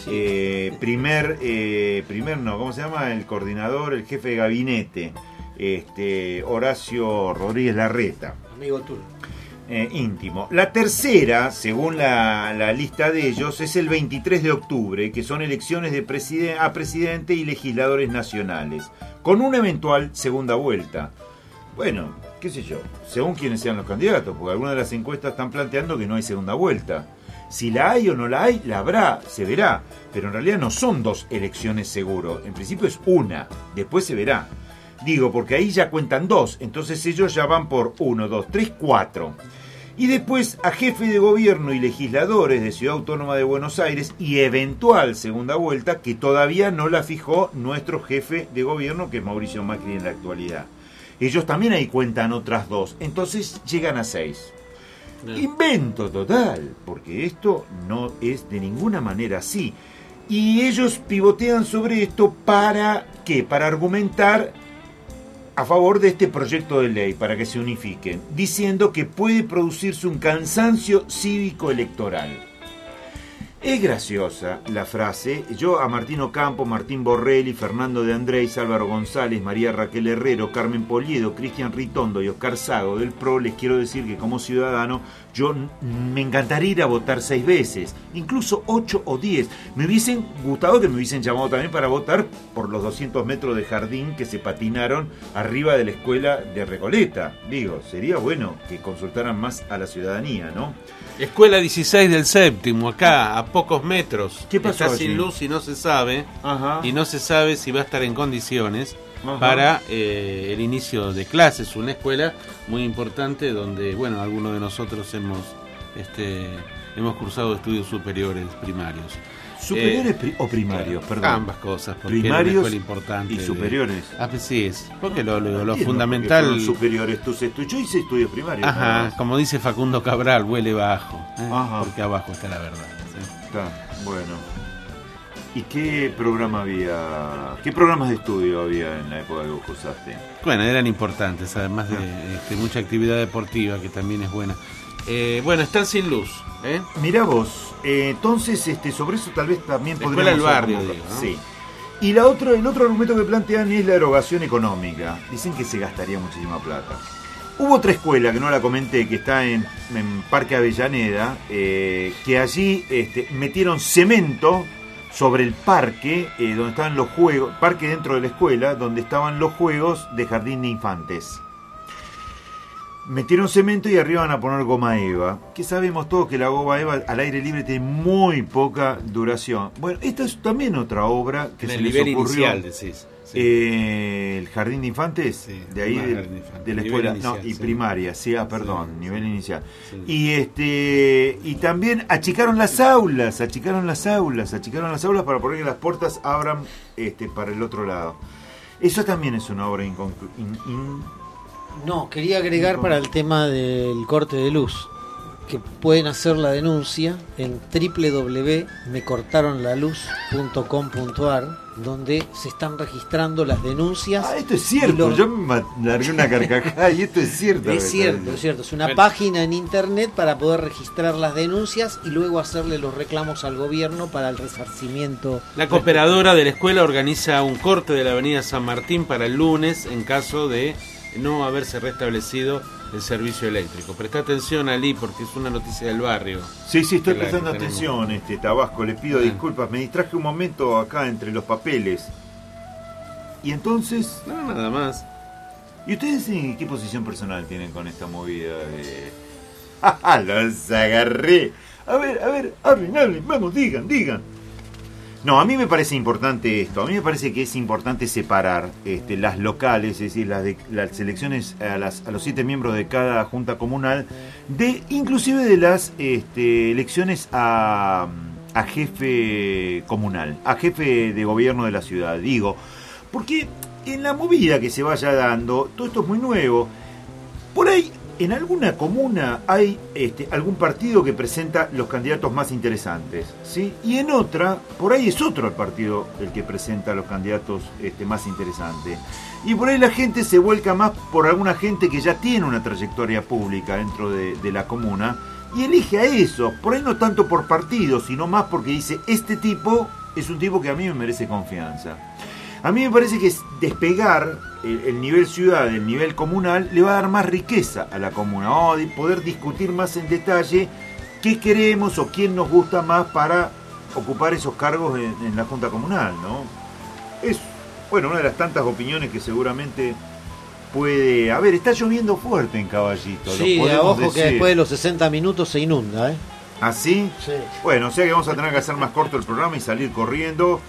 ¿cómo se llama? El coordinador, el jefe de gabinete, Horacio Rodríguez Larreta. Amigo tuyo. Íntimo. La tercera, según la lista de ellos, es el 23 de octubre, que son elecciones de presidente y legisladores nacionales, con una eventual segunda vuelta. Bueno, qué sé yo, según quienes sean los candidatos, porque algunas de las encuestas están planteando que no hay segunda vuelta. Si la hay o no la hay, la habrá, se verá, pero en realidad no son dos elecciones seguro, en principio es una, después se verá. Digo, porque ahí ya cuentan dos, entonces ellos ya van por 1, 2, 3, 4. Y después a jefe de gobierno y legisladores de Ciudad Autónoma de Buenos Aires y eventual segunda vuelta que todavía no la fijó nuestro jefe de gobierno, que es Mauricio Macri en la actualidad. Ellos también ahí cuentan otras dos, entonces llegan a 6. Invento total, porque esto no es de ninguna manera así. Y ellos pivotean sobre esto ¿para qué? Para argumentar a favor de este proyecto de ley, para que se unifiquen, diciendo que puede producirse un cansancio cívico-electoral. Es graciosa la frase. Yo a Martín Ocampo, Martín Borrelli, Fernando de Andrés, Álvaro González, María Raquel Herrero, Carmen Poliedo, Cristian Ritondo y Oscar Sago del PRO les quiero decir que como ciudadano yo me encantaría ir a votar 6 veces, incluso 8 o 10. Me hubiesen gustado que me hubiesen llamado también para votar por los 200 metros de jardín que se patinaron arriba de la escuela de Recoleta. Digo, sería bueno que consultaran más a la ciudadanía, ¿no? Escuela 16 del Séptimo, acá, a pocos metros. ¿Qué pasó Está allí? sin luz y no se sabe. Ajá. Y no se sabe si va a estar en condiciones para el inicio de clases. Una escuela muy importante donde, bueno, algunos de nosotros hemos cursado estudios superiores primarios. ¿Superiores o primarios? Perdón. Ambas cosas, porque primarios era una escuela importante. Y superiores. Sí es, porque lo fundamental... Fueron superiores tus estudios. Yo hice estudios primarios. Ajá, como dice Facundo Cabral, huele bajo, porque abajo está la verdad. ¿sí? Está, bueno. ¿Y qué programa había? ¿Qué programas de estudio había en la época que vos cursaste? Bueno, eran importantes, además de mucha actividad deportiva, que también es buena. Bueno, están sin luz. Mirá vos, entonces sobre eso tal vez también podríamos... Escuela del barrio, digo, ¿no? Sí. Y el otro argumento que plantean es la erogación económica. Dicen que se gastaría muchísima plata. Hubo otra escuela, que no la comenté, que está en Parque Avellaneda, que allí metieron cemento sobre el parque donde estaban los juegos, parque dentro de la escuela, donde estaban los juegos de jardín de infantes. Metieron cemento y arriba van a poner goma eva, que sabemos todos que la goma eva al aire libre tiene muy poca duración. Bueno, esta es también otra obra que en se el les nivel ocurrió. inicial, decís. Sí. El jardín de infantes, Sí, de ahí de la escuela, inicial, no, y sí. primaria, sí, perdón, Sí, nivel sí. inicial. Sí. Y también achicaron las aulas para poner que las puertas abran para el otro lado. Eso también es una obra No, quería agregar para el tema del corte de luz, que pueden hacer la denuncia en www.mecortaronlaluz.com.ar, donde se están registrando las denuncias. Esto es cierto, yo me largué una carcajada y esto es cierto. Es cierto. Es una página en internet para poder registrar las denuncias y luego hacerle los reclamos al gobierno para el resarcimiento. La cooperadora de la escuela organiza un corte de la avenida San Martín para el lunes en caso de no haberse restablecido el servicio eléctrico. Presta atención, Ali, porque es una noticia del barrio. Sí, estoy prestando atención, Tabasco, le pido disculpas, me distraje un momento acá entre los papeles. Y entonces... No, nada más. ¿Y ustedes en qué posición personal tienen con esta movida de... ¡Ja, los agarré! A ver, hablen, vamos, digan. No, a mí me parece importante esto. A mí me parece que es importante separar las locales, es decir, las elecciones a los 7 miembros de cada junta comunal, inclusive de las elecciones a jefe comunal, a jefe de gobierno de la ciudad. Digo, porque en la movida que se vaya dando, todo esto es muy nuevo. Por ahí, en alguna comuna hay algún partido que presenta los candidatos más interesantes, ¿sí? Y en otra, por ahí es otro el partido el que presenta los candidatos más interesantes. Y por ahí la gente se vuelca más por alguna gente que ya tiene una trayectoria pública dentro de la comuna y elige a eso. Por ahí no tanto por partido, sino más porque dice, este tipo es un tipo que a mí me merece confianza. A mí me parece que despegar el nivel ciudad del nivel comunal le va a dar más riqueza a la comuna. Vamos a poder discutir más en detalle qué queremos o quién nos gusta más para ocupar esos cargos en la junta comunal, ¿no? Es, una de las tantas opiniones que seguramente puede haber. Está lloviendo fuerte en Caballito. Sí, ojo que después de los 60 minutos se inunda, ¿Ah, sí? Sí. Bueno, o sea que vamos a tener que hacer más corto el programa y salir corriendo.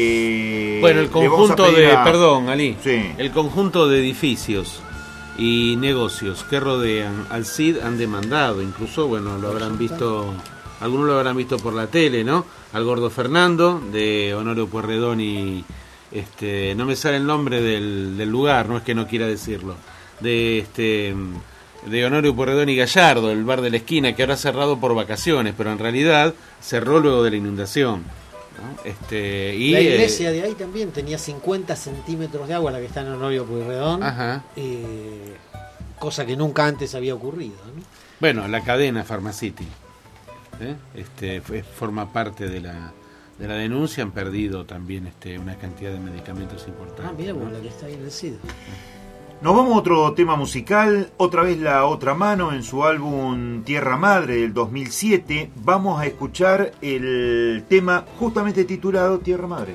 El conjunto Ali. Sí. El conjunto de edificios y negocios que rodean al CID han demandado, incluso, lo habrán visto, algunos lo habrán visto por la tele, ¿no? Al Gordo Fernando, de Honorio Pueyrredón y, no me sale el nombre del lugar, no es que no quiera decirlo, de Honorio Pueyrredón y Gallardo, el bar de la esquina, que ahora ha cerrado por vacaciones, pero en realidad cerró luego de la inundación, ¿no? Y la iglesia de ahí también tenía 50 centímetros de agua, la que está en Honorio Pueyrredón, cosa que nunca antes había ocurrido, ¿no? Bueno, la cadena Pharmacity forma parte de la denuncia, han perdido también una cantidad de medicamentos importantes. Mira, la que está ahí en el CID. Nos vamos a otro tema musical, otra vez La Otra Mano en su álbum Tierra Madre del 2007. Vamos a escuchar el tema justamente titulado Tierra Madre.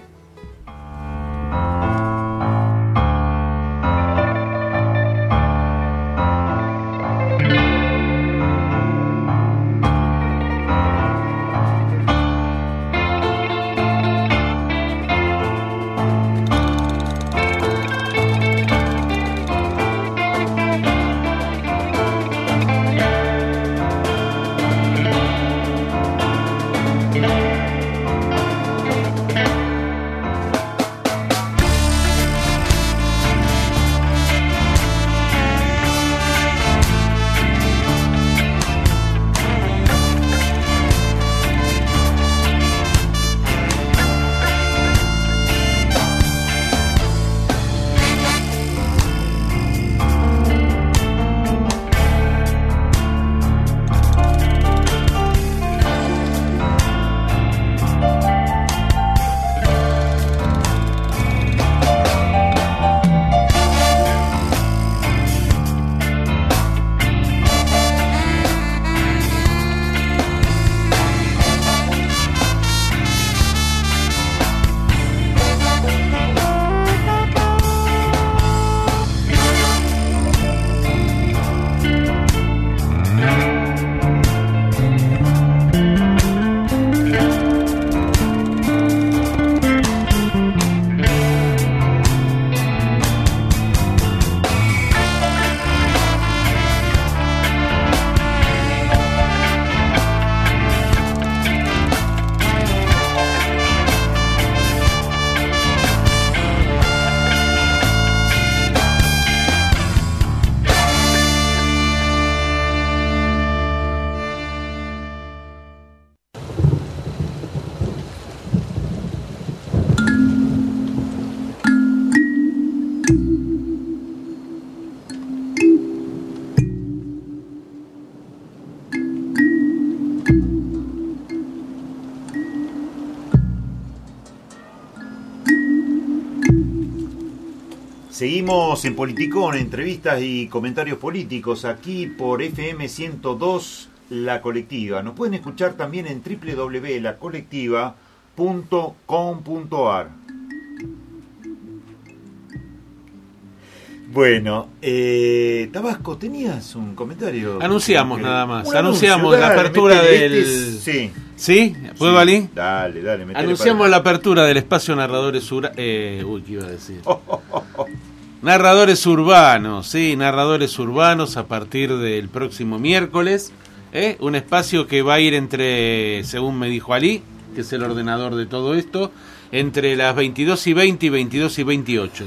Seguimos en Politicón, entrevistas y comentarios políticos aquí por FM 102 La Colectiva. Nos pueden escuchar también en www.lacolectiva.com.ar. Bueno, Tabasco, ¿tenías un comentario? Anunciamos nada más. Anuncio, Anunciamos la apertura del... Sí. ¿Sí? ¿Puedo, sí. Ali? Dale, anunciamos la apertura del espacio Narradores Urbanos. ¿Qué iba a decir? Narradores Urbanos, sí, Narradores Urbanos a partir del próximo miércoles. Un espacio que va a ir entre, según me dijo Ali, que es el ordenador de todo esto, entre las 22:20 y 22:28.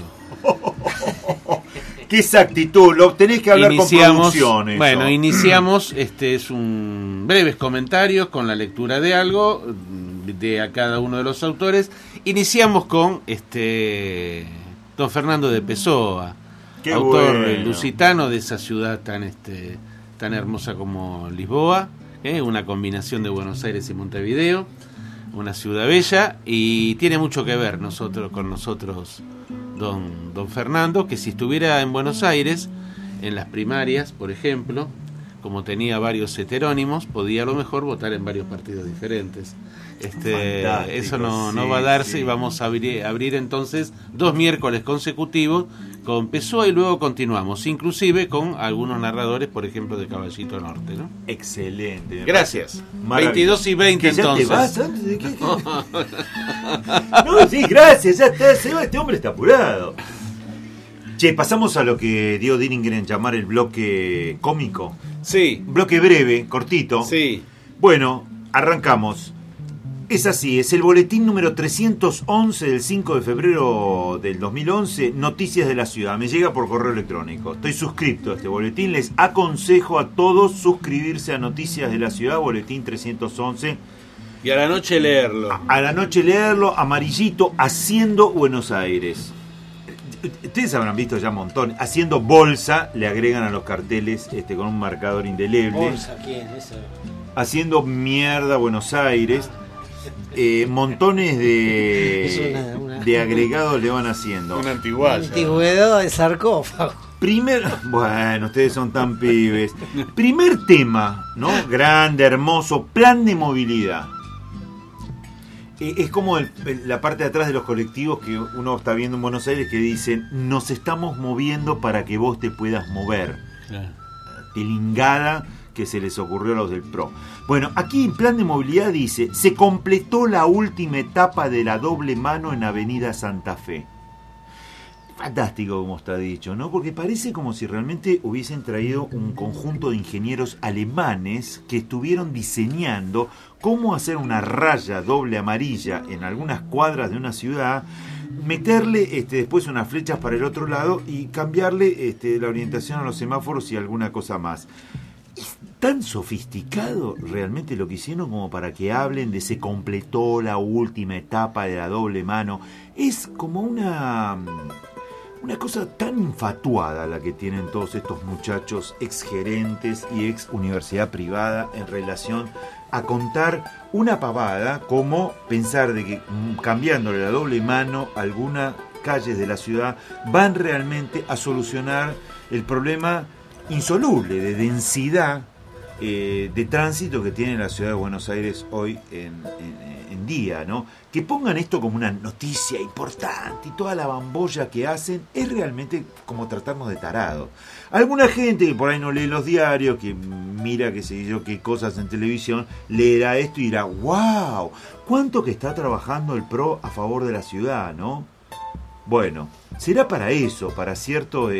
¡Qué exactitud! Lo tenés que hablar con producción. Bueno, iniciamos, es un breves comentarios con la lectura de algo de a cada uno de los autores. Iniciamos con don Fernando de Pessoa, Qué autor bueno. lusitano de esa ciudad tan hermosa como Lisboa, una combinación de Buenos Aires y Montevideo, una ciudad bella, y tiene mucho que ver con nosotros don Fernando, que si estuviera en Buenos Aires, en las primarias, por ejemplo, como tenía varios heterónimos, podía a lo mejor votar en varios partidos diferentes. Eso no va a darse, sí. Y vamos a abrir entonces 2 miércoles consecutivos con Pessoa y luego continuamos, inclusive con algunos narradores, por ejemplo, de Caballito Norte, ¿no? Excelente. Gracias. 22:20 entonces. ¿Ya te vas antes de qué? No, sí, gracias, ya está, se va, este hombre está apurado. Che, pasamos a lo que dio Dillinger en llamar el bloque cómico. Sí. Bloque breve, cortito. Sí. Bueno, arrancamos. Es así, es el boletín número 311 del 5 de febrero del 2011, Noticias de la Ciudad. Me llega por correo electrónico. Estoy suscripto a este boletín. Les aconsejo a todos suscribirse a Noticias de la Ciudad, boletín 311. Y a la noche leerlo. A la noche leerlo, amarillito, Haciendo Buenos Aires. Ustedes habrán visto ya un montón. Haciendo bolsa, le agregan a los carteles con un marcador indeleble. ¿Bolsa quién? Eso. Haciendo mierda Buenos Aires. Montones de agregados le van haciendo. Una antigüedad. Antigüedad de sarcófago. Bueno, ustedes son tan pibes. Primer tema, ¿no? Grande, hermoso, plan de movilidad. Es como la parte de atrás de los colectivos que uno está viendo en Buenos Aires que dicen: nos estamos moviendo para que vos te puedas mover. Tilingada que se les ocurrió a los del PRO. Bueno, aquí en plan de movilidad dice: se completó la última etapa de la doble mano en Avenida Santa Fe. Fantástico como está dicho, ¿no? Porque parece como si realmente hubiesen traído un conjunto de ingenieros alemanes que estuvieron diseñando cómo hacer una raya doble amarilla en algunas cuadras de una ciudad, meterle después unas flechas para el otro lado y cambiarle la orientación a los semáforos y alguna cosa más. Es tan sofisticado realmente lo que hicieron como para que hablen de se completó la última etapa de la doble mano. Es como una cosa tan infatuada la que tienen todos estos muchachos exgerentes y ex universidad privada en relación a contar una pavada como pensar de que cambiándole la doble mano algunas calles de la ciudad van realmente a solucionar el problema insoluble de densidad de tránsito que tiene la ciudad de Buenos Aires hoy en día, ¿no? Que pongan esto como una noticia importante y toda la bambolla que hacen es realmente como tratarnos de tarado. Alguna gente que por ahí no lee los diarios, que mira qué sé yo, qué cosas en televisión, leerá esto y dirá: ¡wow! ¿Cuánto que está trabajando el PRO a favor de la ciudad, ¿no? Bueno, será para eso, para ciertos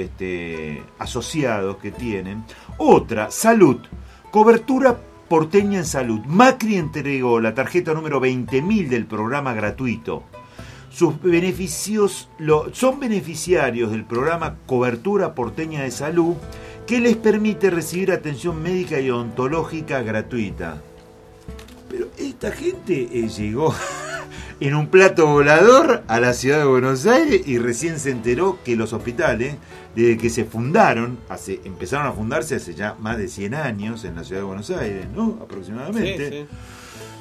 asociados que tienen. Otra, salud. Cobertura porteña en salud. Macri entregó la tarjeta número 20.000 del programa gratuito. Sus beneficios son beneficiarios del programa Cobertura Porteña de Salud, que les permite recibir atención médica y odontológica gratuita. Pero esta gente llegó en un plato volador a la ciudad de Buenos Aires y recién se enteró que los hospitales, desde que se fundaron, empezaron a fundarse hace ya más de 100 años en la ciudad de Buenos Aires, ¿no? Aproximadamente. Sí.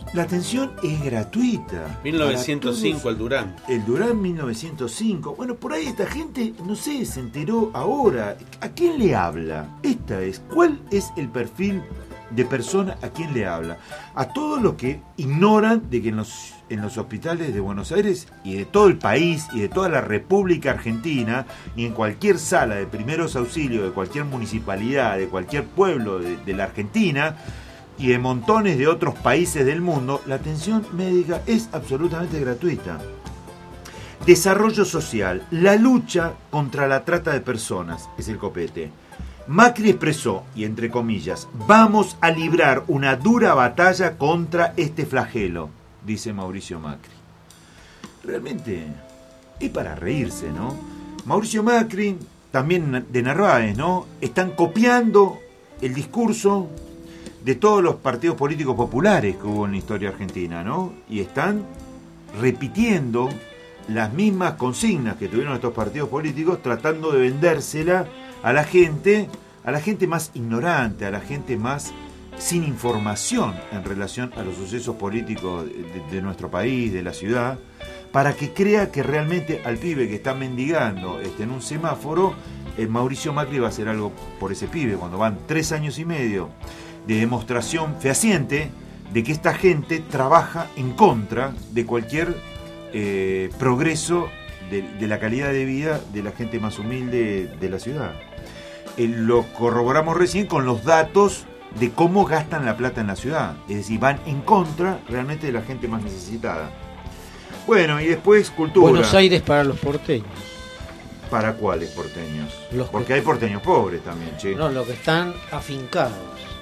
La atención es gratuita. 1905 el Durán. El Durán 1905. Bueno, por ahí esta gente, no sé, se enteró ahora. ¿A quién le habla? ¿Cuál es el perfil de persona a quién le habla? A todos los que ignoran de que en los hospitales de Buenos Aires y de todo el país y de toda la República Argentina y en cualquier sala de primeros auxilios de cualquier municipalidad, de cualquier pueblo de la Argentina y de montones de otros países del mundo, la atención médica es absolutamente gratuita. Desarrollo social, la lucha contra la trata de personas es el copete. Macri expresó, y entre comillas, vamos a librar una dura batalla contra este flagelo, dice Mauricio Macri. Realmente es para reírse, ¿no? Mauricio Macri, también de Narváez, ¿no? Están copiando el discurso de todos los partidos políticos populares que hubo en la historia argentina, ¿no? Y están repitiendo las mismas consignas que tuvieron estos partidos políticos, tratando de vendérsela a la gente más ignorante, a la gente más sin información en relación a los sucesos políticos de nuestro país, de la ciudad, para que crea que realmente al pibe que está mendigando en un semáforo, Mauricio Macri va a hacer algo por ese pibe, cuando van 3 años y medio de demostración fehaciente de que esta gente trabaja en contra de cualquier progreso de la calidad de vida de la gente más humilde de la ciudad. Lo corroboramos recién con los datos de cómo gastan la plata en la ciudad. Es decir, van en contra realmente de la gente más necesitada. Bueno, y después cultura. Buenos Aires para los porteños. ¿Para cuáles porteños? Porque hay porteños pobres también, che. No, los que están afincados.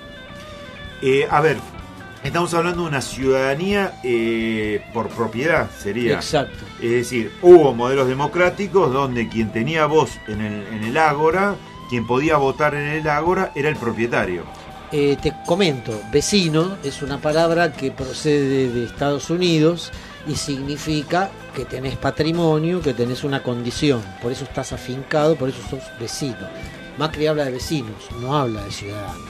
A ver, estamos hablando de una ciudadanía por propiedad, sería. Exacto. Es decir, hubo modelos democráticos donde quien tenía voz en el ágora, quien podía votar en el ágora, era el propietario. Te comento, vecino es una palabra que procede de Estados Unidos y significa que tenés patrimonio, que tenés una condición. Por eso estás afincado, por eso sos vecino. Macri habla de vecinos, no habla de ciudadanos.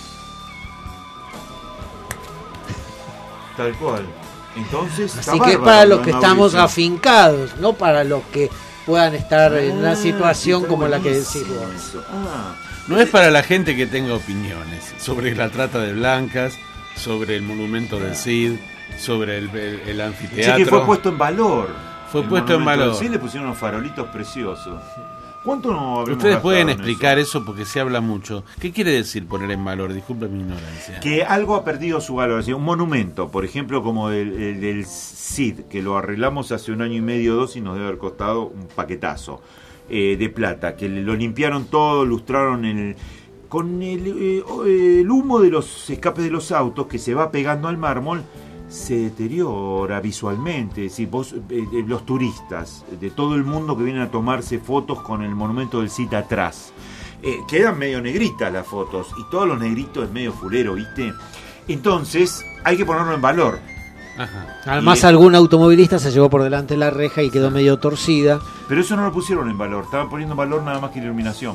Tal cual. Entonces, así que es para los que estamos afincados, no para los que puedan estar en una situación como la que decís vos. No es para la gente que tenga opiniones sobre la trata de blancas, sobre el monumento del Cid, sobre el anfiteatro. Sí, que fue puesto en valor. Fue puesto en valor. Sí, le pusieron unos farolitos preciosos. ¿Cuánto no habremos Ustedes pueden en explicar eso porque se habla mucho. ¿Qué quiere decir poner en valor? Disculpe mi ignorancia. Que algo ha perdido su valor. Un monumento, por ejemplo, como el del Cid, que lo arreglamos hace 1 año y medio o 2 y nos debe haber costado un paquetazo de plata, que lo limpiaron todo, lustraron con el humo de los escapes de los autos que se va pegando al mármol. Se deteriora visualmente. Es decir, los turistas de todo el mundo que vienen a tomarse fotos con el monumento del Cid atrás, quedan medio negritas las fotos y todos los negritos es medio fulero, ¿viste? Entonces hay que ponerlo en valor. Ajá. Además algún automovilista se llevó por delante la reja y quedó medio torcida. Pero eso no lo pusieron en valor, estaban poniendo en valor nada más que la iluminación.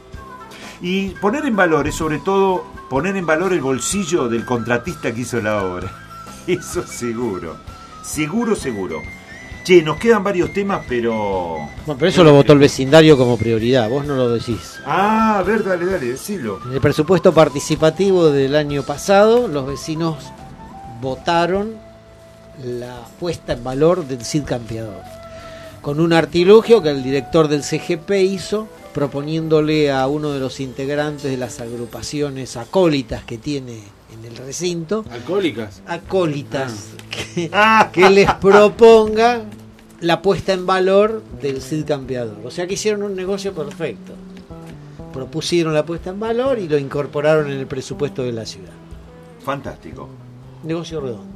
Y poner en valor es sobre todo poner en valor el bolsillo del contratista que hizo la obra. Eso seguro. Seguro. Che, nos quedan varios temas, pero... Bueno, pero eso lo votó el vecindario como prioridad, vos no lo decís. A ver, dale, decilo. En el presupuesto participativo del año pasado, los vecinos votaron la puesta en valor del Cid Campeador, con un artilugio que el director del CGP hizo, proponiéndole a uno de los integrantes de las agrupaciones acólitas que tiene en el recinto, acólitas que les proponga la puesta en valor del Cid Campeador. O sea que hicieron un negocio perfecto. Propusieron la puesta en valor y lo incorporaron en el presupuesto de la ciudad. Fantástico. Negocio redondo.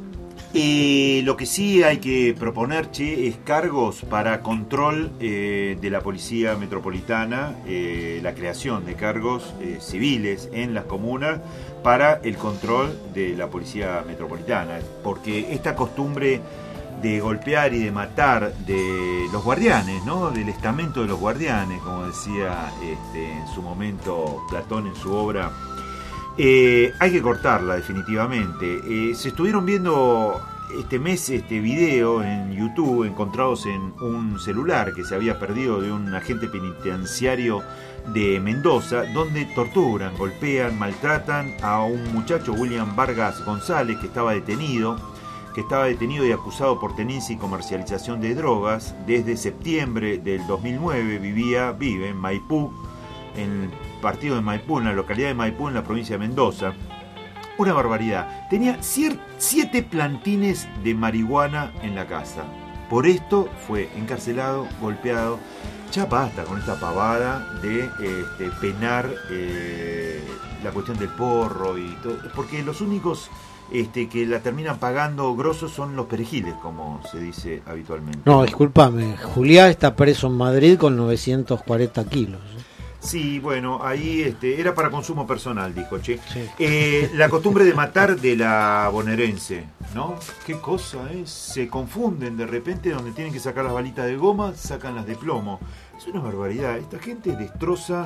Y lo que sí hay que proponer, che, es cargos para control de la policía metropolitana, la creación de cargos civiles en las comunas para el control de la policía metropolitana, porque esta costumbre de golpear y de matar de los guardianes, ¿no? Del estamento de los guardianes, como decía en su momento Platón en su obra Hay que cortarla definitivamente. Se estuvieron viendo este mes video en YouTube encontrados en un celular que se había perdido de un agente penitenciario de Mendoza, donde torturan, golpean, maltratan a un muchacho, William Vargas González, que estaba detenido y acusado por tenencia y comercialización de drogas. Desde septiembre del 2009 vive en Maipú, en el partido de Maipú, en la localidad de Maipú, en la provincia de Mendoza. Una barbaridad. Tenía 7 plantines de marihuana en la casa. Por esto fue encarcelado, golpeado. Ya basta con esta pavada de penar la cuestión del porro y todo, porque los únicos que la terminan pagando grosos son los perejiles, como se dice habitualmente. No, discúlpame, Julián está preso en Madrid con 940 kilos. Sí, bueno, ahí era para consumo personal, dijo, che. Sí. La costumbre de matar de la bonaerense, ¿no? Qué cosa, se confunden de repente, donde tienen que sacar las balitas de goma, sacan las de plomo. Es una barbaridad. Esta gente destroza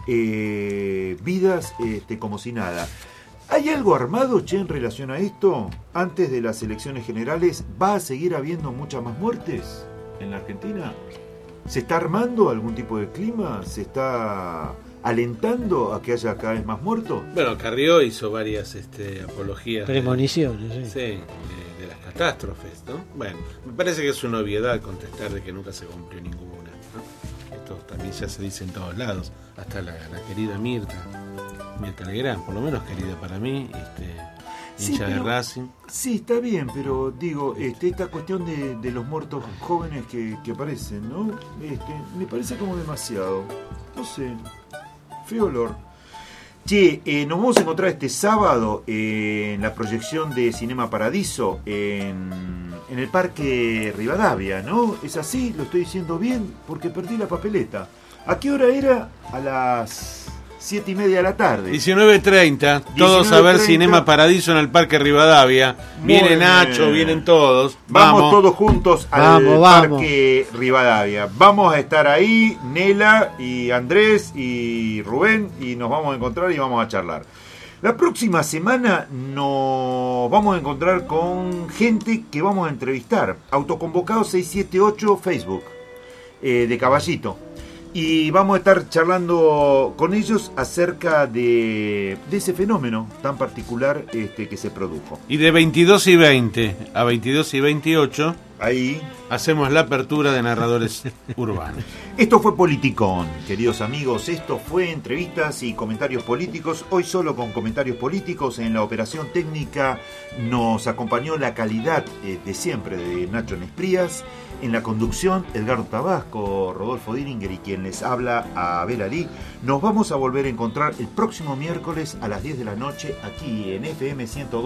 vidas como si nada. ¿Hay algo armado, che, en relación a esto? Antes de las elecciones generales, ¿va a seguir habiendo muchas más muertes en la Argentina? ¿Se está armando algún tipo de clima? ¿Se está alentando a que haya cada vez más muertos? Bueno, Carrió hizo varias apologías. Premoniciones, sí. De las catástrofes, ¿no? Bueno, me parece que es una obviedad contestar de que nunca se cumplió ninguna, ¿no? Esto también ya se dice en todos lados. Hasta la querida Mirta Legrand, por lo menos querida para mí, hincha de Racing. Sí, está bien, pero digo, esta cuestión de los muertos jóvenes que aparecen, ¿no? Me parece como demasiado. No sé, feo olor. Che, nos vamos a encontrar este sábado en la proyección de Cinema Paradiso en el Parque Rivadavia, ¿no? ¿Es así? ¿Lo estoy diciendo bien? Porque perdí la papeleta. ¿A qué hora era? A las 7:30 de la tarde. 19:30. Todos a ver Cinema Paradiso en el Parque Rivadavia. Viene Nacho, vienen todos. Vamos todos juntos al Parque Rivadavia. Vamos a estar ahí, Nela y Andrés y Rubén, y nos vamos a encontrar y vamos a charlar. La próxima semana nos vamos a encontrar con gente que vamos a entrevistar. Autoconvocado 678 Facebook de Caballito. Y vamos a estar charlando con ellos acerca de ese fenómeno tan particular que se produjo. Y de 22:20 a 22:28 ahí hacemos la apertura de narradores urbanos. Esto fue Politicón, queridos amigos. Esto fue entrevistas y comentarios políticos. Hoy solo con comentarios políticos. En la operación técnica nos acompañó la calidad de siempre de Nacho Nesprías. En la conducción, Edgardo Tabasco, Rodolfo Diringer y quien les habla, Abel Ali. Nos vamos a volver a encontrar el próximo miércoles a las 10 de la noche aquí en FM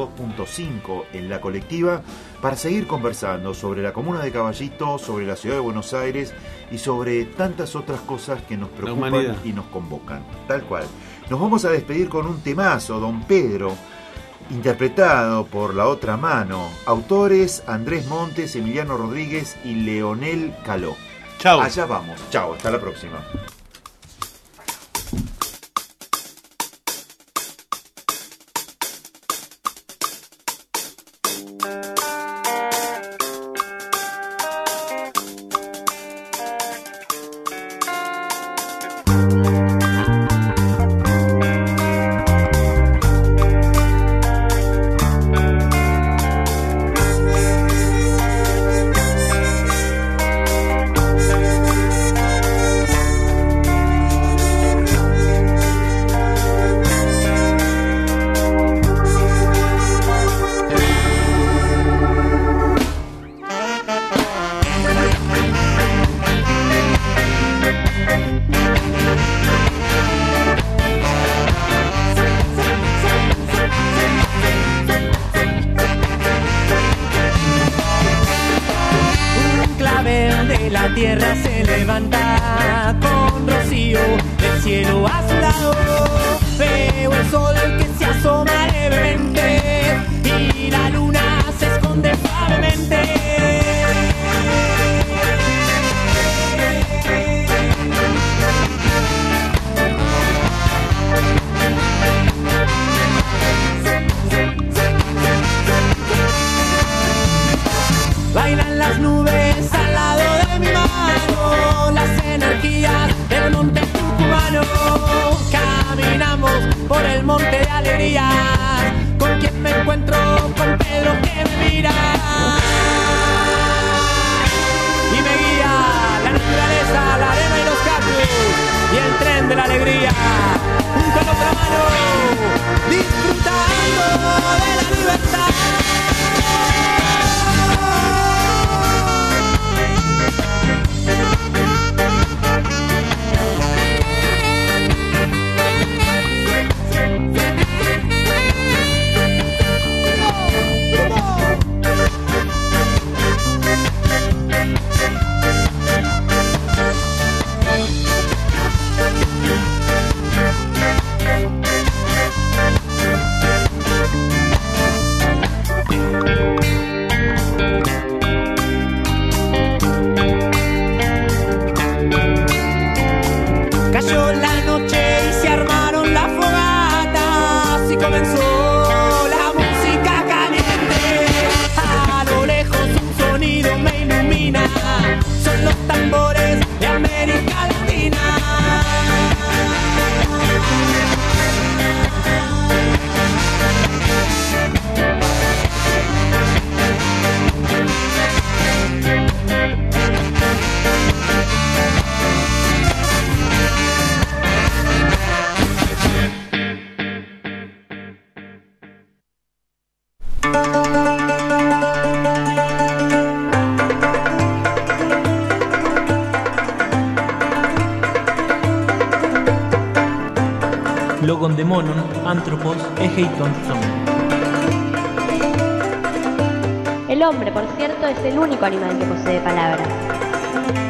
102.5 en La Colectiva para seguir conversando sobre la comuna de Caballito, sobre la ciudad de Buenos Aires y sobre tantas otras cosas que nos preocupan y nos convocan. Tal cual. Nos vamos a despedir con un temazo, Don Pedro, interpretado por La Otra Mano. Autores Andrés Montes, Emiliano Rodríguez y Leonel Caló. Chao. Allá vamos. Chao, hasta la próxima. bailan las nubes al lado de mi mano, las energías del monte tucumano. Caminamos por el monte de alegría, con quien me encuentro, con Pedro que me mira y me guía la naturaleza, la arena y los cactus y el tren de la alegría, junto a la otra mano, disfrutando de la libertad. Cayó la noche y se armaron las fogatas y comenzó la música caliente. A lo lejos un sonido me ilumina, son los tambores de América Latina. Logon demonon, anthropos, ejeiton son. El hombre, por cierto, es el único animal que posee palabras.